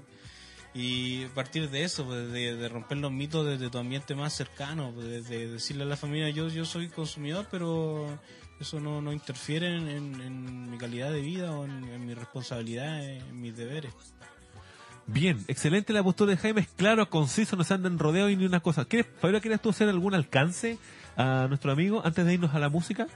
Y a partir de eso, pues, de romper los mitos desde tu ambiente más cercano, pues, de decirle a la familia, yo soy consumidor, pero eso no interfiere en mi calidad de vida o en mi responsabilidad, en mis deberes. Bien, excelente la postura de Jaime, es claro, conciso, no se anda en rodeo y ni una cosa. Fabiola, ¿quieres tú hacer algún alcance a nuestro amigo antes de irnos a la música?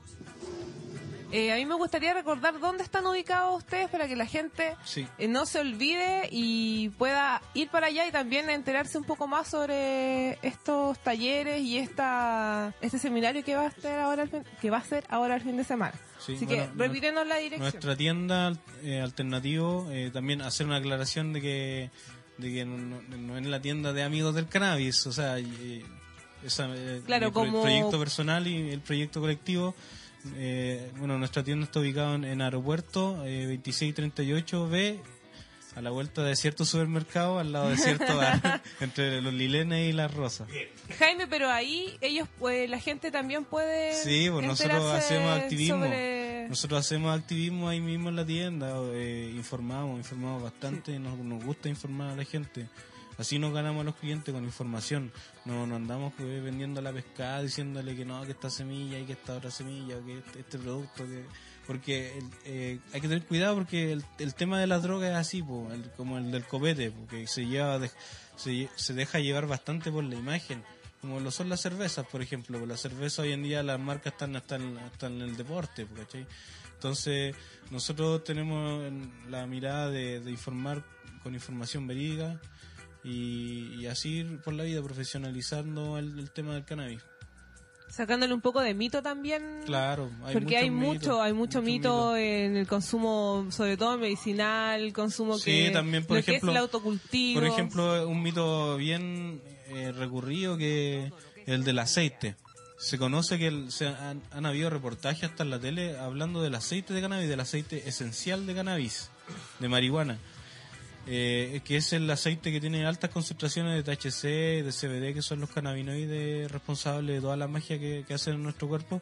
A mí me gustaría recordar dónde están ubicados ustedes para que la gente Sí. no se olvide y pueda ir para allá y también enterarse un poco más sobre estos talleres y este seminario que va a ser ahora el fin de semana. Sí, Así bueno, que repítenos la dirección. Nuestra tienda Alternativo, también hacer una aclaración de que no es la tienda de amigos del cannabis, o sea, Claro, el como- proyecto personal y el proyecto colectivo. Nuestra tienda está ubicada en Aeropuerto 2638B, a la vuelta de cierto supermercado, al lado de cierto bar, entre los Lilenes y las Rosas. Jaime, pero ahí la gente también puede Sí, pues nosotros enterarse hacemos activismo. sobre- Nosotros hacemos activismo ahí mismo en la tienda, informamos bastante, nos gusta informar a la gente. Así nos ganamos a los clientes con información. No andamos vendiendo la pescada diciéndole que no, que esta semilla y que esta otra semilla, que este producto, porque hay que tener cuidado porque el tema de las drogas es así, como el del copete, porque se deja llevar bastante por la imagen, como lo son las cervezas, por ejemplo. Por la cerveza hoy en día las marcas están en el deporte, ¿cachai? Entonces nosotros tenemos la mirada de informar con información verídica y así ir por la vida profesionalizando el tema del cannabis. Sacándole un poco de mito también. Claro, Porque hay mucho muchos mito en el consumo, sobre todo medicinal, el consumo Sí, que también, por lo que ejemplo, es el autocultivo. Por ejemplo, un mito bien recurrido que el del aceite. Se conoce que han habido reportajes hasta en la tele hablando del aceite de cannabis, del aceite esencial de cannabis, de marihuana. Que es el aceite que tiene altas concentraciones de THC, de CBD, que son los cannabinoides responsables de toda la magia que hacen en nuestro cuerpo.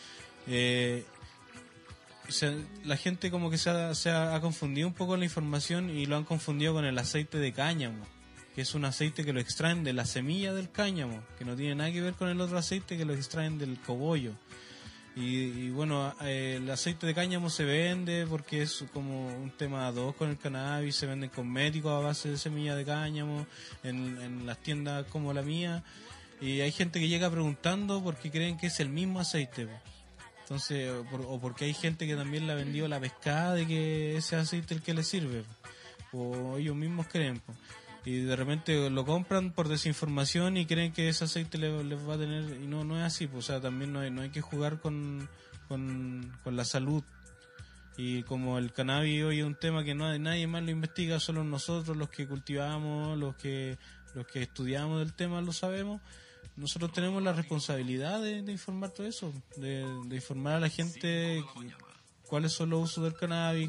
La gente como que se ha confundido un poco la información y lo han confundido con el aceite de cáñamo, que es un aceite que lo extraen de la semilla del cáñamo, que no tiene nada que ver con el otro aceite que lo extraen del cogollo. Y bueno, el aceite de cáñamo se vende porque es como un tema ad hoc con el cannabis, se venden cosméticos a base de semilla de cáñamo en las tiendas como la mía, y hay gente que llega preguntando porque creen que es el mismo aceite, Entonces, o porque hay gente que también le ha vendido la pescada de que ese aceite es el que le sirve, o ellos mismos creen, po. Y de repente lo compran por desinformación y creen que ese aceite les va a tener, y no es así, pues. O sea, también no hay que jugar con la salud. Y como el cannabis hoy es un tema que nadie más lo investiga, solo nosotros los que cultivamos, los que estudiamos del tema lo sabemos. Nosotros tenemos la responsabilidad de informar todo eso, de informar a la gente cuáles son los usos del cannabis,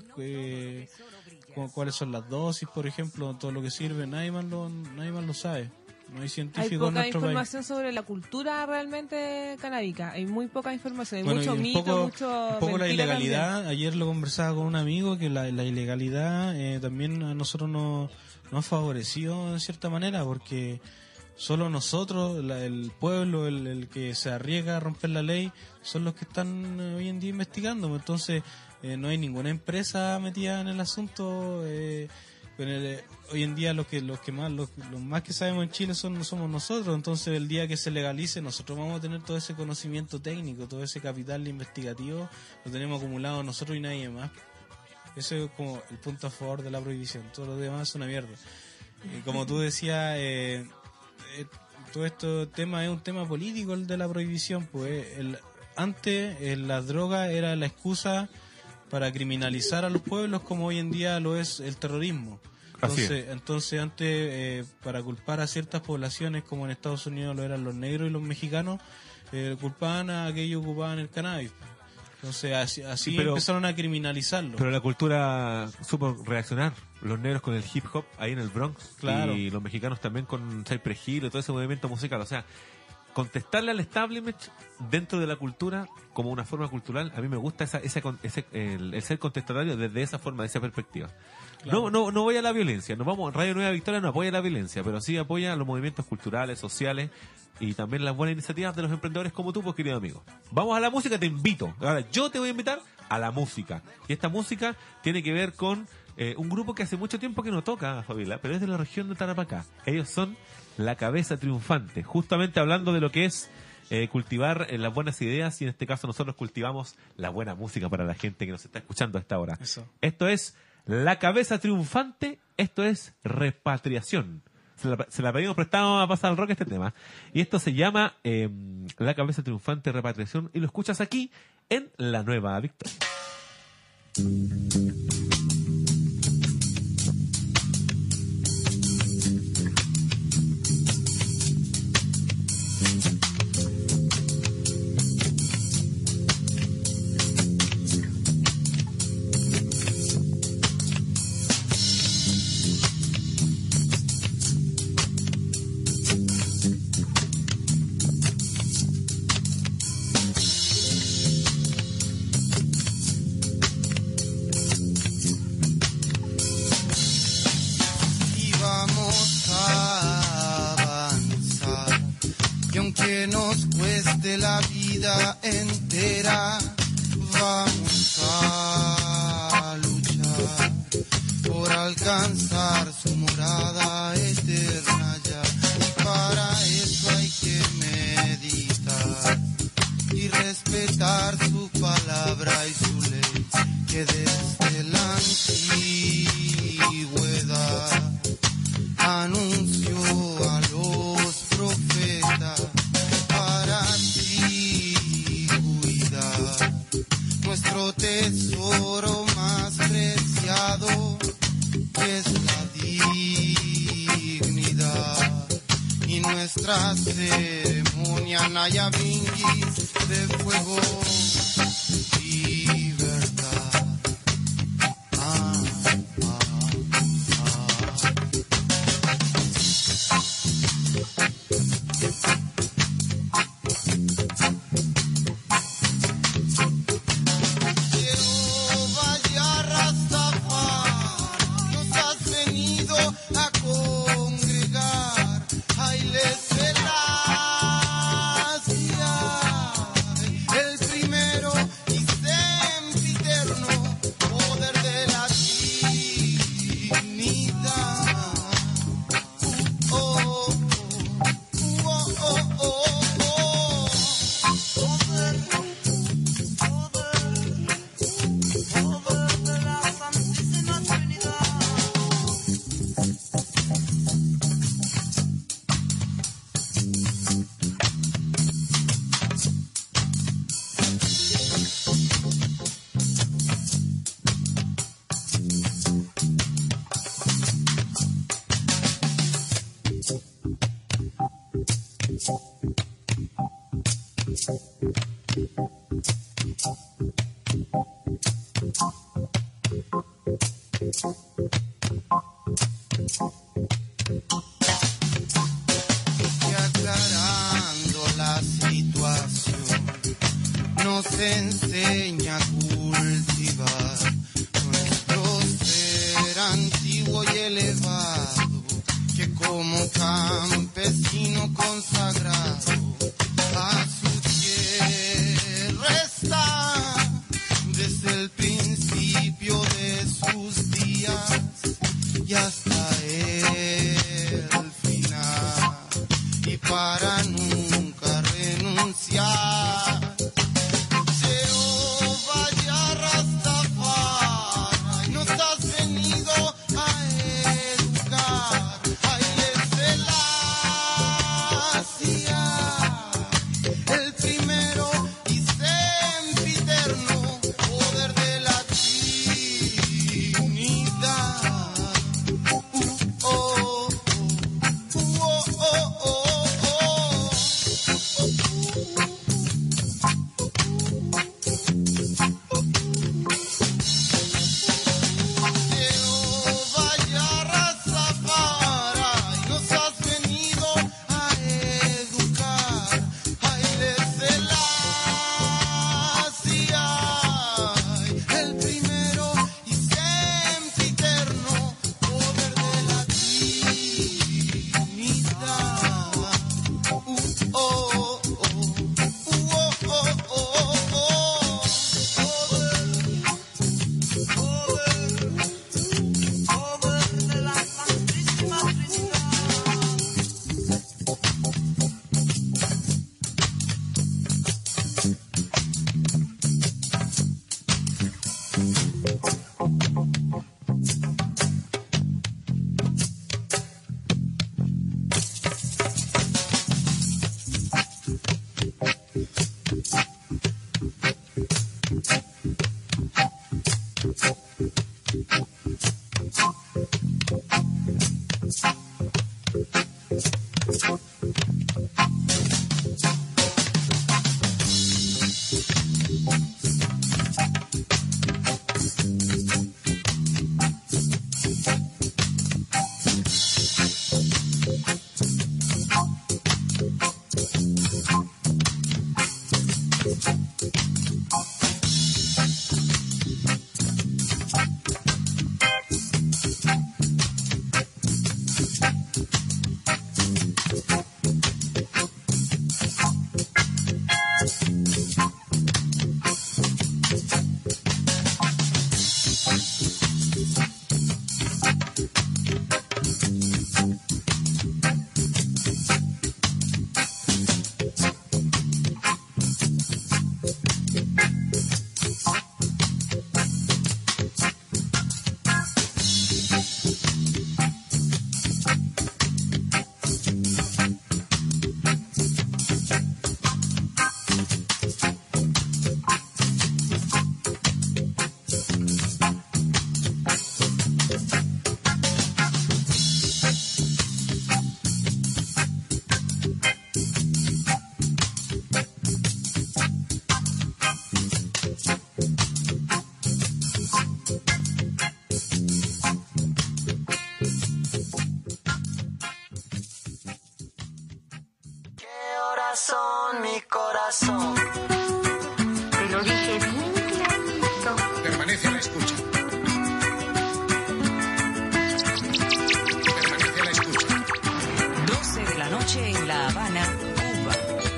cuáles son las dosis, por ejemplo, todo lo que sirve. Nadie más lo sabe. No hay científicos en nuestro país. Hay poca información sobre la cultura realmente canábica. Hay muy poca información. Hay mucho y mito, un poco la ilegalidad. También. Ayer lo conversaba con un amigo que la ilegalidad también a nosotros nos ha favorecido de cierta manera, porque solo nosotros, el pueblo, el que se arriesga a romper la ley, son los que están hoy en día investigando. Entonces no hay ninguna empresa metida en el asunto. Hoy en día los más que sabemos en Chile somos nosotros. Entonces el día que se legalice, nosotros vamos a tener todo ese conocimiento técnico, todo ese capital investigativo, lo tenemos acumulado nosotros y nadie más. Ese es como el punto a favor de la prohibición. Todo lo demás es una mierda. Como tú decías, todo este tema es un tema político, el de la prohibición. Pues antes las drogas era la excusa para criminalizar a los pueblos, como hoy en día lo es el terrorismo. Entonces antes, para culpar a ciertas poblaciones, como en Estados Unidos lo eran los negros y los mexicanos, culpaban a aquellos que ocupaban el cannabis. Entonces así empezaron a criminalizarlo. Pero la cultura supo reaccionar. Los negros con el hip hop ahí en el Bronx, claro, y los mexicanos también con Cypress Hill y todo ese movimiento musical. O sea, contestarle al establishment dentro de la cultura como una forma cultural, a mí me gusta el ser contestatario desde esa forma, de esa perspectiva. Claro. No voy a la violencia, Radio Nueva Victoria no apoya la violencia, pero sí apoya los movimientos culturales, sociales y también las buenas iniciativas de los emprendedores como tú, pues, querido amigo. Vamos a la música, te invito. Ahora yo te voy a invitar a la música. Y esta música tiene que ver con un grupo que hace mucho tiempo que no toca, Fabiola, pero es de la región de Tarapacá. Ellos son La Cabeza Triunfante, justamente hablando de lo que es cultivar las buenas ideas, y en este caso nosotros cultivamos la buena música para la gente que nos está escuchando a esta hora. Eso. Esto es La Cabeza Triunfante, esto es Repatriación. Se la pedimos prestado a Pasar al Rock este tema. Y esto se llama La Cabeza Triunfante, Repatriación, y lo escuchas aquí en La Nueva Victoria. La vida entera vamos a luchar por alcanzar su morada eterna ya, y para eso hay que meditar y respetar su palabra y su ley, que desde la antigüedad anunció a los profetas nuestro tesoro más preciado, que es la dignidad, y nuestra ceremonia Nayabingis de fuego y verdad. El primero Y aclarando la situación, nos enseña a cultivar nuestro ser antiguo y elevado, que como campesino consagrado a su tierra está desde el principio de sus días y hasta el final, y para nunca renunciar. Jehová ya Rastafari, nos has venido a educar. Haile Selassie, el primero y sempiterno poder de la Trinidad. Jehová ya Rastafari, nos has venido a educar. Haile Selassie, el primero y sempiterno poder de la Trinidad. Corazón, mi corazón. Te lo dije bien clarito. Permanece a la escucha. Permanece a la escucha. 12 de la noche en La Habana, Cuba.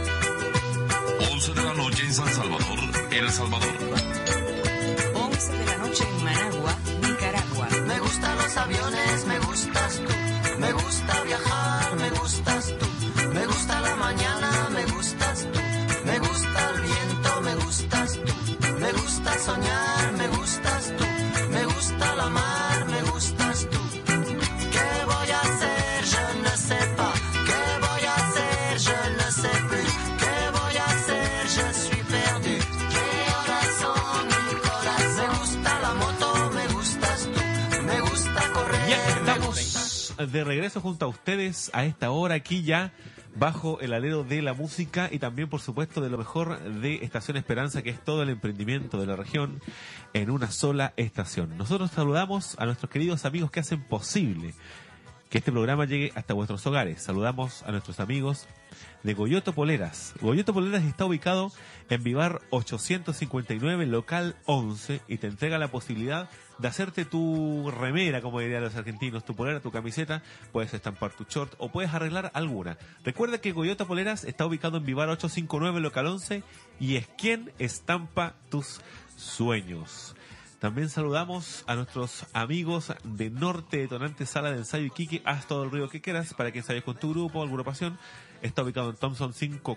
11 de la noche en San Salvador, El Salvador. 11 de la noche en Managua, Nicaragua. Me gustan los aviones, me gustas tú. Me gusta viajar, me gustas tú. Me gusta la mañana, me gustas tú. Me gusta el viento, me gustas tú. Me gusta soñar, me gustas tú. Me gusta la mar, me gustas tú. ¿Qué voy a hacer? Je ne sais pas. ¿Qué voy a hacer? Je ne sais plus. ¿Qué voy a hacer? Je suis perdu. Corazón, mi corazón. Me gusta la moto, me gustas tú. Me gusta correr. Ya estamos de regreso junto a ustedes a esta hora aquí ya bajo el alero de la música y también, por supuesto, de lo mejor de Estación Esperanza, que es todo el emprendimiento de la región en una sola estación. Nosotros saludamos a nuestros queridos amigos que hacen posible que este programa llegue hasta vuestros hogares. Saludamos a nuestros amigos de Goyoto Poleras. Goyoto Poleras está ubicado en Vivar 859, local 11, y te entrega la posibilidad de hacerte tu remera, como dirían los argentinos, tu polera, tu camiseta, puedes estampar tu short o puedes arreglar alguna. Recuerda que Goyoto Poleras está ubicado en Vivar 859, local 11, y es quien estampa tus sueños. También saludamos a nuestros amigos de Norte Detonante Sala de Ensayo Iquique. Haz todo el ruido que quieras para que ensayes con tu grupo o agrupación. Está ubicado en Thompson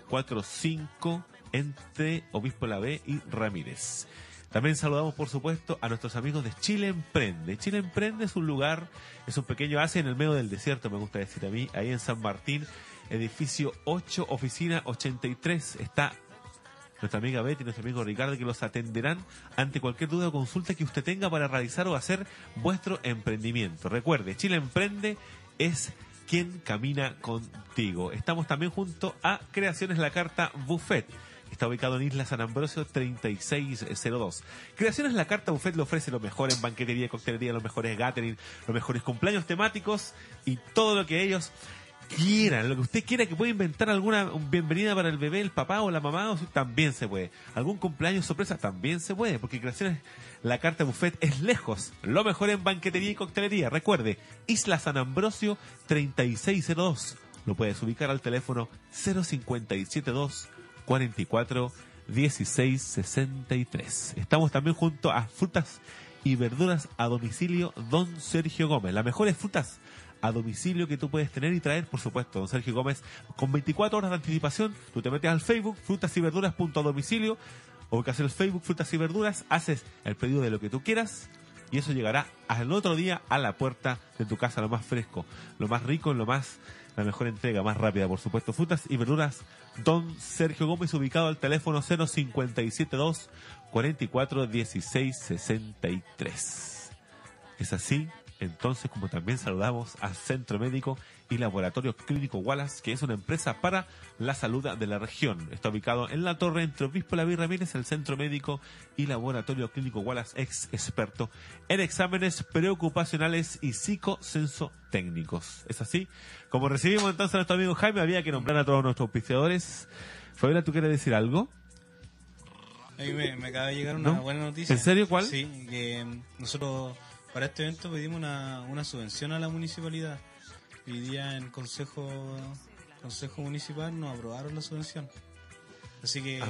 545 entre Obispo La B y Ramírez. También saludamos, por supuesto, a nuestros amigos de Chile Emprende. Chile Emprende es un lugar, es un pequeño oasis en el medio del desierto, me gusta decir a mí, ahí en San Martín, edificio 8, oficina 83. Está nuestra amiga Betty y nuestro amigo Ricardo, que los atenderán ante cualquier duda o consulta que usted tenga para realizar o hacer vuestro emprendimiento. Recuerde, Chile Emprende es quien camina contigo. Estamos también junto a Creaciones La Carta Buffet. Está ubicado en Isla San Ambrosio 3602. Creaciones La Carta Buffet le ofrece lo mejor en banquetería y coctelería, los mejores catering, los mejores cumpleaños temáticos y todo lo que ellos quieran, lo que usted quiera, que pueda inventar alguna bienvenida para el bebé, el papá o la mamá, también se puede. Algún cumpleaños sorpresa, también se puede, porque Creaciones La Carta Buffet es lejos lo mejor en banquetería y coctelería. Recuerde, Isla San Ambrosio 3602. Lo puedes ubicar al teléfono 0572 44 16 63. Estamos también junto a Frutas y Verduras a Domicilio Don Sergio Gómez. Las mejores frutas a domicilio que tú puedes tener y traer, por supuesto, Don Sergio Gómez, con 24 horas de anticipación. Tú te metes al Facebook, frutas y verduras a domicilio, o que hacer el Facebook Frutas y Verduras, haces el pedido de lo que tú quieras y eso llegará al otro día a la puerta de tu casa, lo más fresco, lo más rico, la mejor entrega, más rápida, por supuesto. Frutas y Verduras Don Sergio Gómez, ubicado al teléfono 0572 44 16 63. Es así. Entonces, como también saludamos al Centro Médico y Laboratorio Clínico Wallace, que es una empresa para la salud de la región. Está ubicado en la torre entre Obispo La B y Ramírez, el Centro Médico y Laboratorio Clínico Wallace, ex experto en exámenes preocupacionales y psicosensotécnicos. Es así. Como recibimos entonces a nuestro amigo Jaime, había que nombrar a todos nuestros auspiciadores. Fabiola, ¿tú quieres decir algo? Ahí me acaba de llegar una buena noticia. ¿En serio? ¿Cuál? Sí, que nosotros para este evento pedimos una subvención a la municipalidad. Hoy día en consejo municipal nos aprobaron la subvención. Así que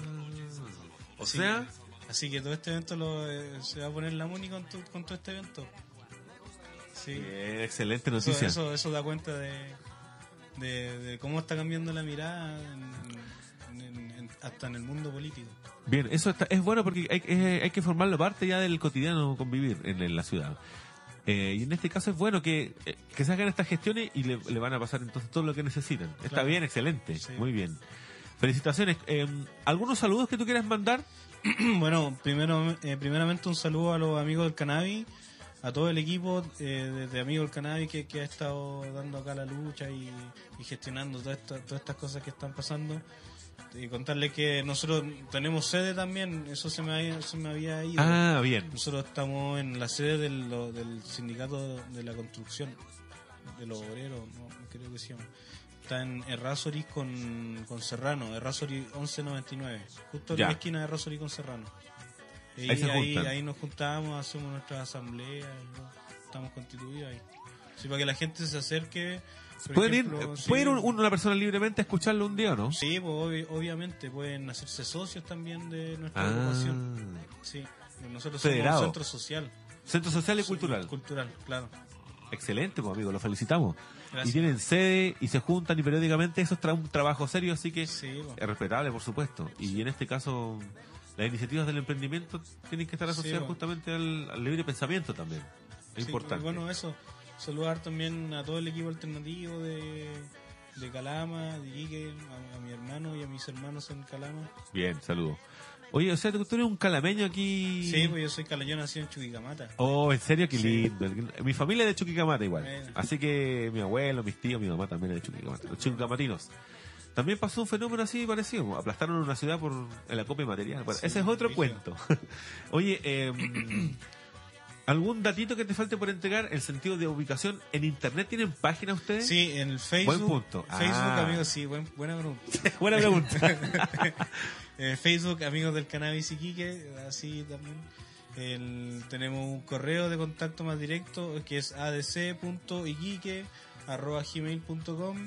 así que todo este evento se va a poner la MUNI con todo este evento. Sí. Excelente noticia. Eso da cuenta de cómo está cambiando la mirada hasta en el mundo político. Bien, eso es bueno porque hay que formarlo parte ya del cotidiano convivir en la ciudad. Y en este caso es bueno que se hagan estas gestiones y le van a pasar entonces todo lo que necesitan. Está Claro. bien, excelente, Sí. muy bien. Felicitaciones. ¿Algunos saludos que tú quieras mandar? Bueno, primeramente un saludo a los amigos del Cannabis, a todo el equipo de Amigos del Cannabis que ha estado dando acá la lucha y gestionando todas estas cosas que están pasando. Y contarle que nosotros tenemos sede también, eso se me había ido. Ah, bien. Nosotros estamos en la sede del sindicato de la construcción, de los obreros, no creo que se llama. Está en Errázuriz con Serrano, Errázuriz 1199, justo en Ya. la esquina de Errázuriz con Serrano. Y Ahí se juntan. ahí nos juntamos, hacemos nuestra asamblea, ¿no? Estamos constituidos ahí. Sí, para que la gente se acerque. Por ¿Puede ejemplo, ir una persona libremente a escucharlo un día o no? Sí, pues, obviamente pueden hacerse socios también de nuestra Ah. agrupación. Sí, nosotros Federado. somos un centro social. Centro Social y Cultural. Cultural, claro. Excelente, pues amigo, lo felicitamos. Gracias. Y tienen sede y se juntan y periódicamente, eso es un trabajo serio, así que Sí, pues. es respetable, por supuesto. Y en este caso, las iniciativas del emprendimiento tienen que estar asociadas pues. justamente al libre pensamiento también. Es Sí, importante. y bueno, eso. Saludar también a todo el equipo alternativo de Calama, de Iquique, a mi hermano y a mis hermanos en Calama. Bien, saludos. Oye, o sea, tú eres un calameño aquí. Sí, pues yo soy calañón, nacido en Chuquicamata. Oh, en serio, qué Sí. lindo. Mi familia es de Chuquicamata igual. Bueno. Así que mi abuelo, mis tíos, mi mamá también es de Chuquicamata. Los chuquicamatinos. También pasó un fenómeno así parecido. Aplastaron una ciudad por el acopio material. Bueno, Sí, ese es otro brígido. cuento. Oye, ¿algún datito que te falte por entregar? El sentido de ubicación. ¿En internet tienen página ustedes? Sí, en el Facebook. Buen punto. Facebook, Ah. amigos, sí, buena pregunta. Buena pregunta. Facebook, amigos del Cannabis Iquique, así también. Tenemos un correo de contacto más directo que es adc.iquique@gmail.com.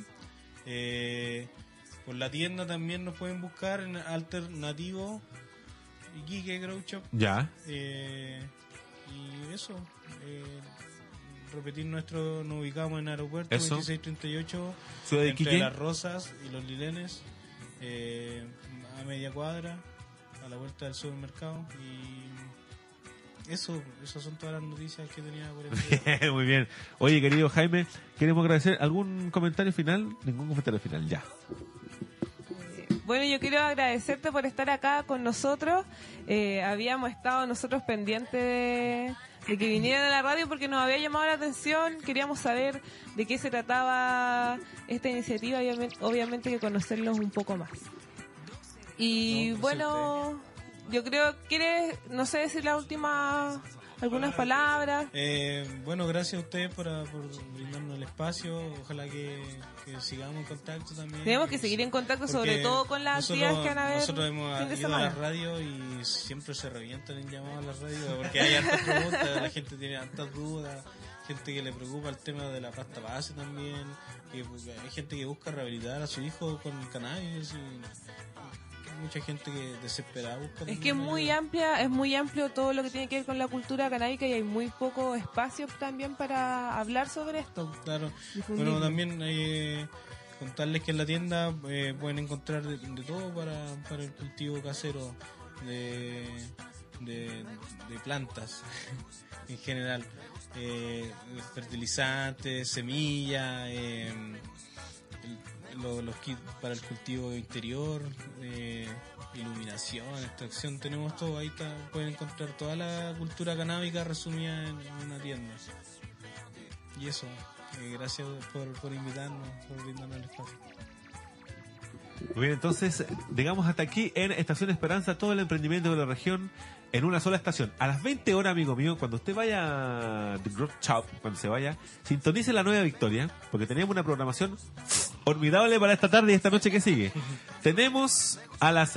Por la tienda también nos pueden buscar en Alternativo Iquique Grow Shop. Ya. Y eso. Repetir nos ubicamos en Aeropuerto Eso. 2638, Ciudad de entre Iquique. Las Rosas y Los Lilenes, a media cuadra, a la vuelta del supermercado. Y esas son todas las noticias que tenía por el día. Muy bien. Oye, querido Jaime, queremos agradecer. ¿Algún comentario final? Ningún comentario final, ya. Bueno, yo quiero agradecerte por estar acá con nosotros. Habíamos estado nosotros pendientes de que vinieran a la radio porque nos había llamado la atención. Queríamos saber de qué se trataba esta iniciativa y obviamente que conocerlos un poco más. Y No, bueno, yo creo que no sé decir la última, algunas palabras. Bueno, gracias a ustedes por brindarnos el espacio. Ojalá que sigamos en contacto también. Tenemos que seguir en contacto, sobre Porque todo con las actividades que van a haber nosotros hemos fin de ido a la semana. radio y siempre se revientan en llamadas a la radio porque hay hartas preguntas, la gente tiene hartas dudas, gente que le preocupa el tema de la pasta base también, que hay gente que busca rehabilitar a su hijo con cannabis y hay mucha gente que desesperada busca. Es que es muy amplio todo lo que tiene que ver con la cultura canábica y hay muy poco espacio también para hablar sobre esto. Claro. Difundirlo. Bueno, también contarles que en la tienda pueden encontrar de todo para el cultivo casero de plantas en general. Fertilizantes, semillas, los kits para el cultivo interior, iluminación, extracción, tenemos todo. Ahí pueden encontrar toda la cultura canábica resumida en una tienda. Y eso, gracias por invitarnos, por brindarnos el espacio. Muy bien, entonces, digamos hasta aquí en Estación Esperanza, todo el emprendimiento de la región en una sola estación. A las 20 horas, amigo mío, cuando usted vaya a The Grove Shop, cuando se vaya, sintonice la Nueva Victoria, porque tenemos una programación formidable para esta tarde y esta noche que sigue. Tenemos a las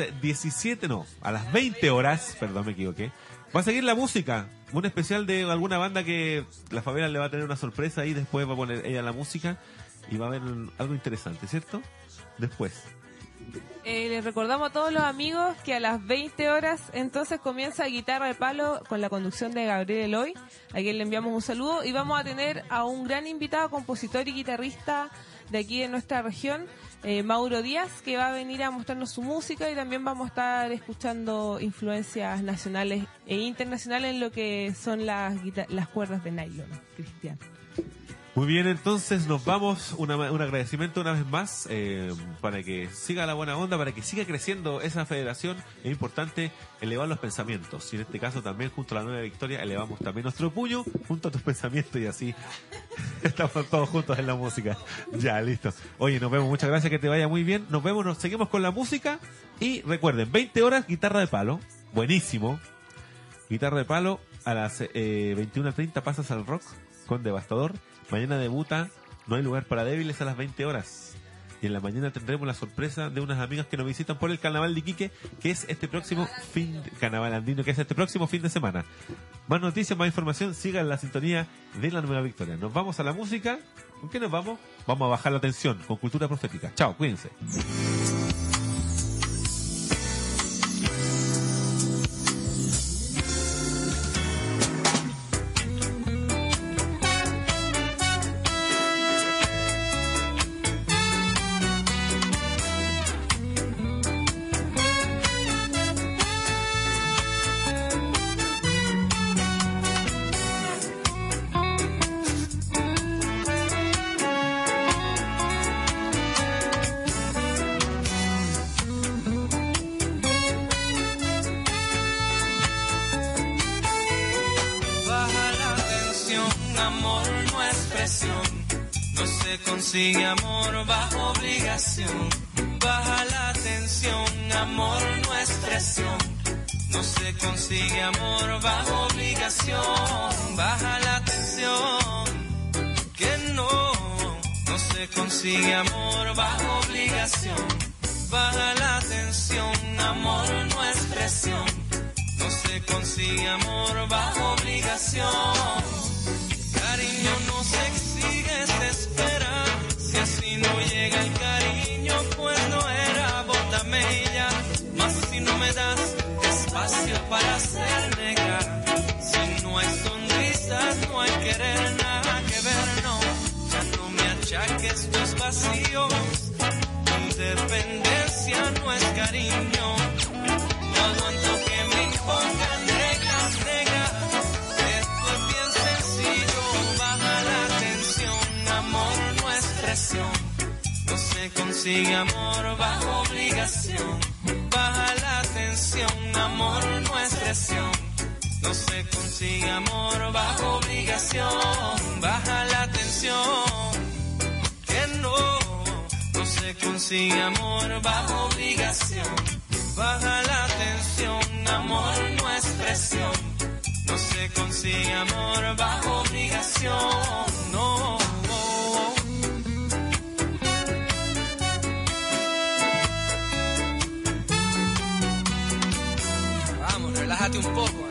20 horas, perdón, me equivoqué, va a seguir la música, un especial de alguna banda que la Fabiola le va a tener una sorpresa y después va a poner ella la música y va a haber algo interesante, ¿cierto? Después. Les recordamos a todos los amigos que a las 20 horas entonces comienza Guitarra de Palo con la conducción de Gabriel Eloy, a quien le enviamos un saludo y vamos a tener a un gran invitado, compositor y guitarrista de aquí de nuestra región, Mauro Díaz, que va a venir a mostrarnos su música y también vamos a estar escuchando influencias nacionales e internacionales en lo que son las cuerdas de nylon, Cristian. Muy bien, entonces nos vamos, un agradecimiento una vez más para que siga la buena onda, para que siga creciendo esa federación. Es importante elevar los pensamientos y en este caso también junto a la Nueva Victoria elevamos también nuestro puño junto a tus pensamientos y así estamos todos juntos en la música. Ya, listo. Oye, nos vemos, muchas gracias, que te vaya muy bien. Nos vemos, nos seguimos con la música y recuerden, 20 horas, Guitarra de Palo, buenísimo. Guitarra de Palo, a las 21:30 pasas al rock con Devastador. Mañana debuta No hay lugar para débiles a las 20 horas. Y en la mañana tendremos la sorpresa de unas amigas que nos visitan por el Carnaval de Iquique, que es este próximo Carnaval andino, que es este próximo fin de semana. Más noticias, más información, sigan la sintonía de la Nueva Victoria. Nos vamos a la música. ¿Con qué nos vamos? Vamos a bajar la tensión con Cultura Profética. Chao, cuídense. amor no es presión. No se consigue amor bajo obligación. Baja la tensión, amor no es presión. No se consigue amor bajo obligación. Baja la tensión, que no se consigue amor bajo obligación. Baja la tensión, amor no es presión. No se consigue amor bajo obligación. Cariño no se exige, se espera. Si así no llega el cariño, pues no era, bótame ya. Mas si no me das espacio para hacer negar. Si no hay sonrisas, no hay querer, nada que ver, no. Ya no me achaques tus vacíos. Independencia no es cariño. No aguanto que me impongan reglas, negas. Esto es bien sencillo. Baja la tensión, amor no es presión. No se consigue amor bajo obligación. Baja la tensión, amor no es presión. No se consigue amor bajo obligación. Baja la tensión, que no se consigue amor bajo obligación. Baja la tensión, amor no es presión. No se consigue amor bajo obligación, no. Vamos, relájate un poco.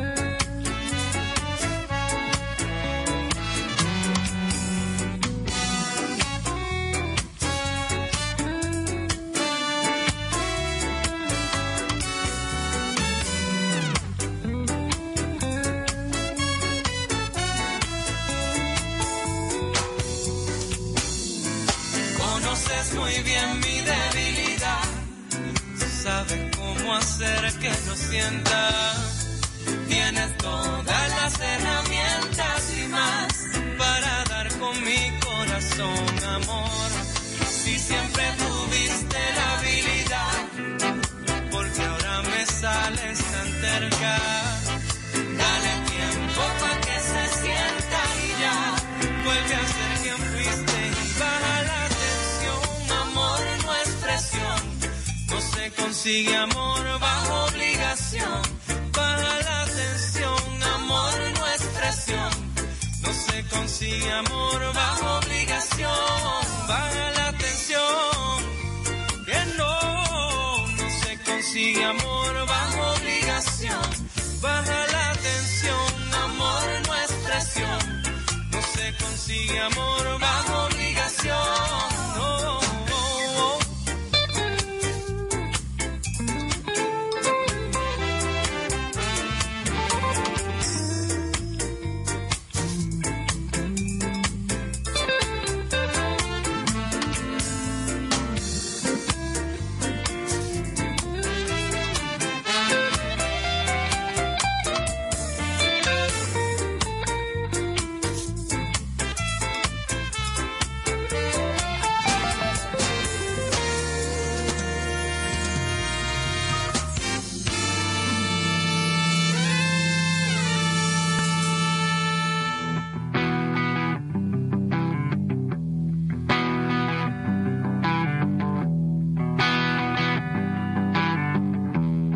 Muy bien mi debilidad, sabes cómo hacer que lo sienta. Tienes todas las herramientas y más para dar con mi corazón, amor. Si siempre tuviste la habilidad, porque ahora me sales tan terca. Dale tiempo para que se sienta y ya vuelve a ser quien fuiste y baja la no se consigue amor bajo obligación. Baja la tensión, amor no es presión. No se consigue amor bajo obligación. Baja la tensión, que no se consigue amor bajo obligación. Baja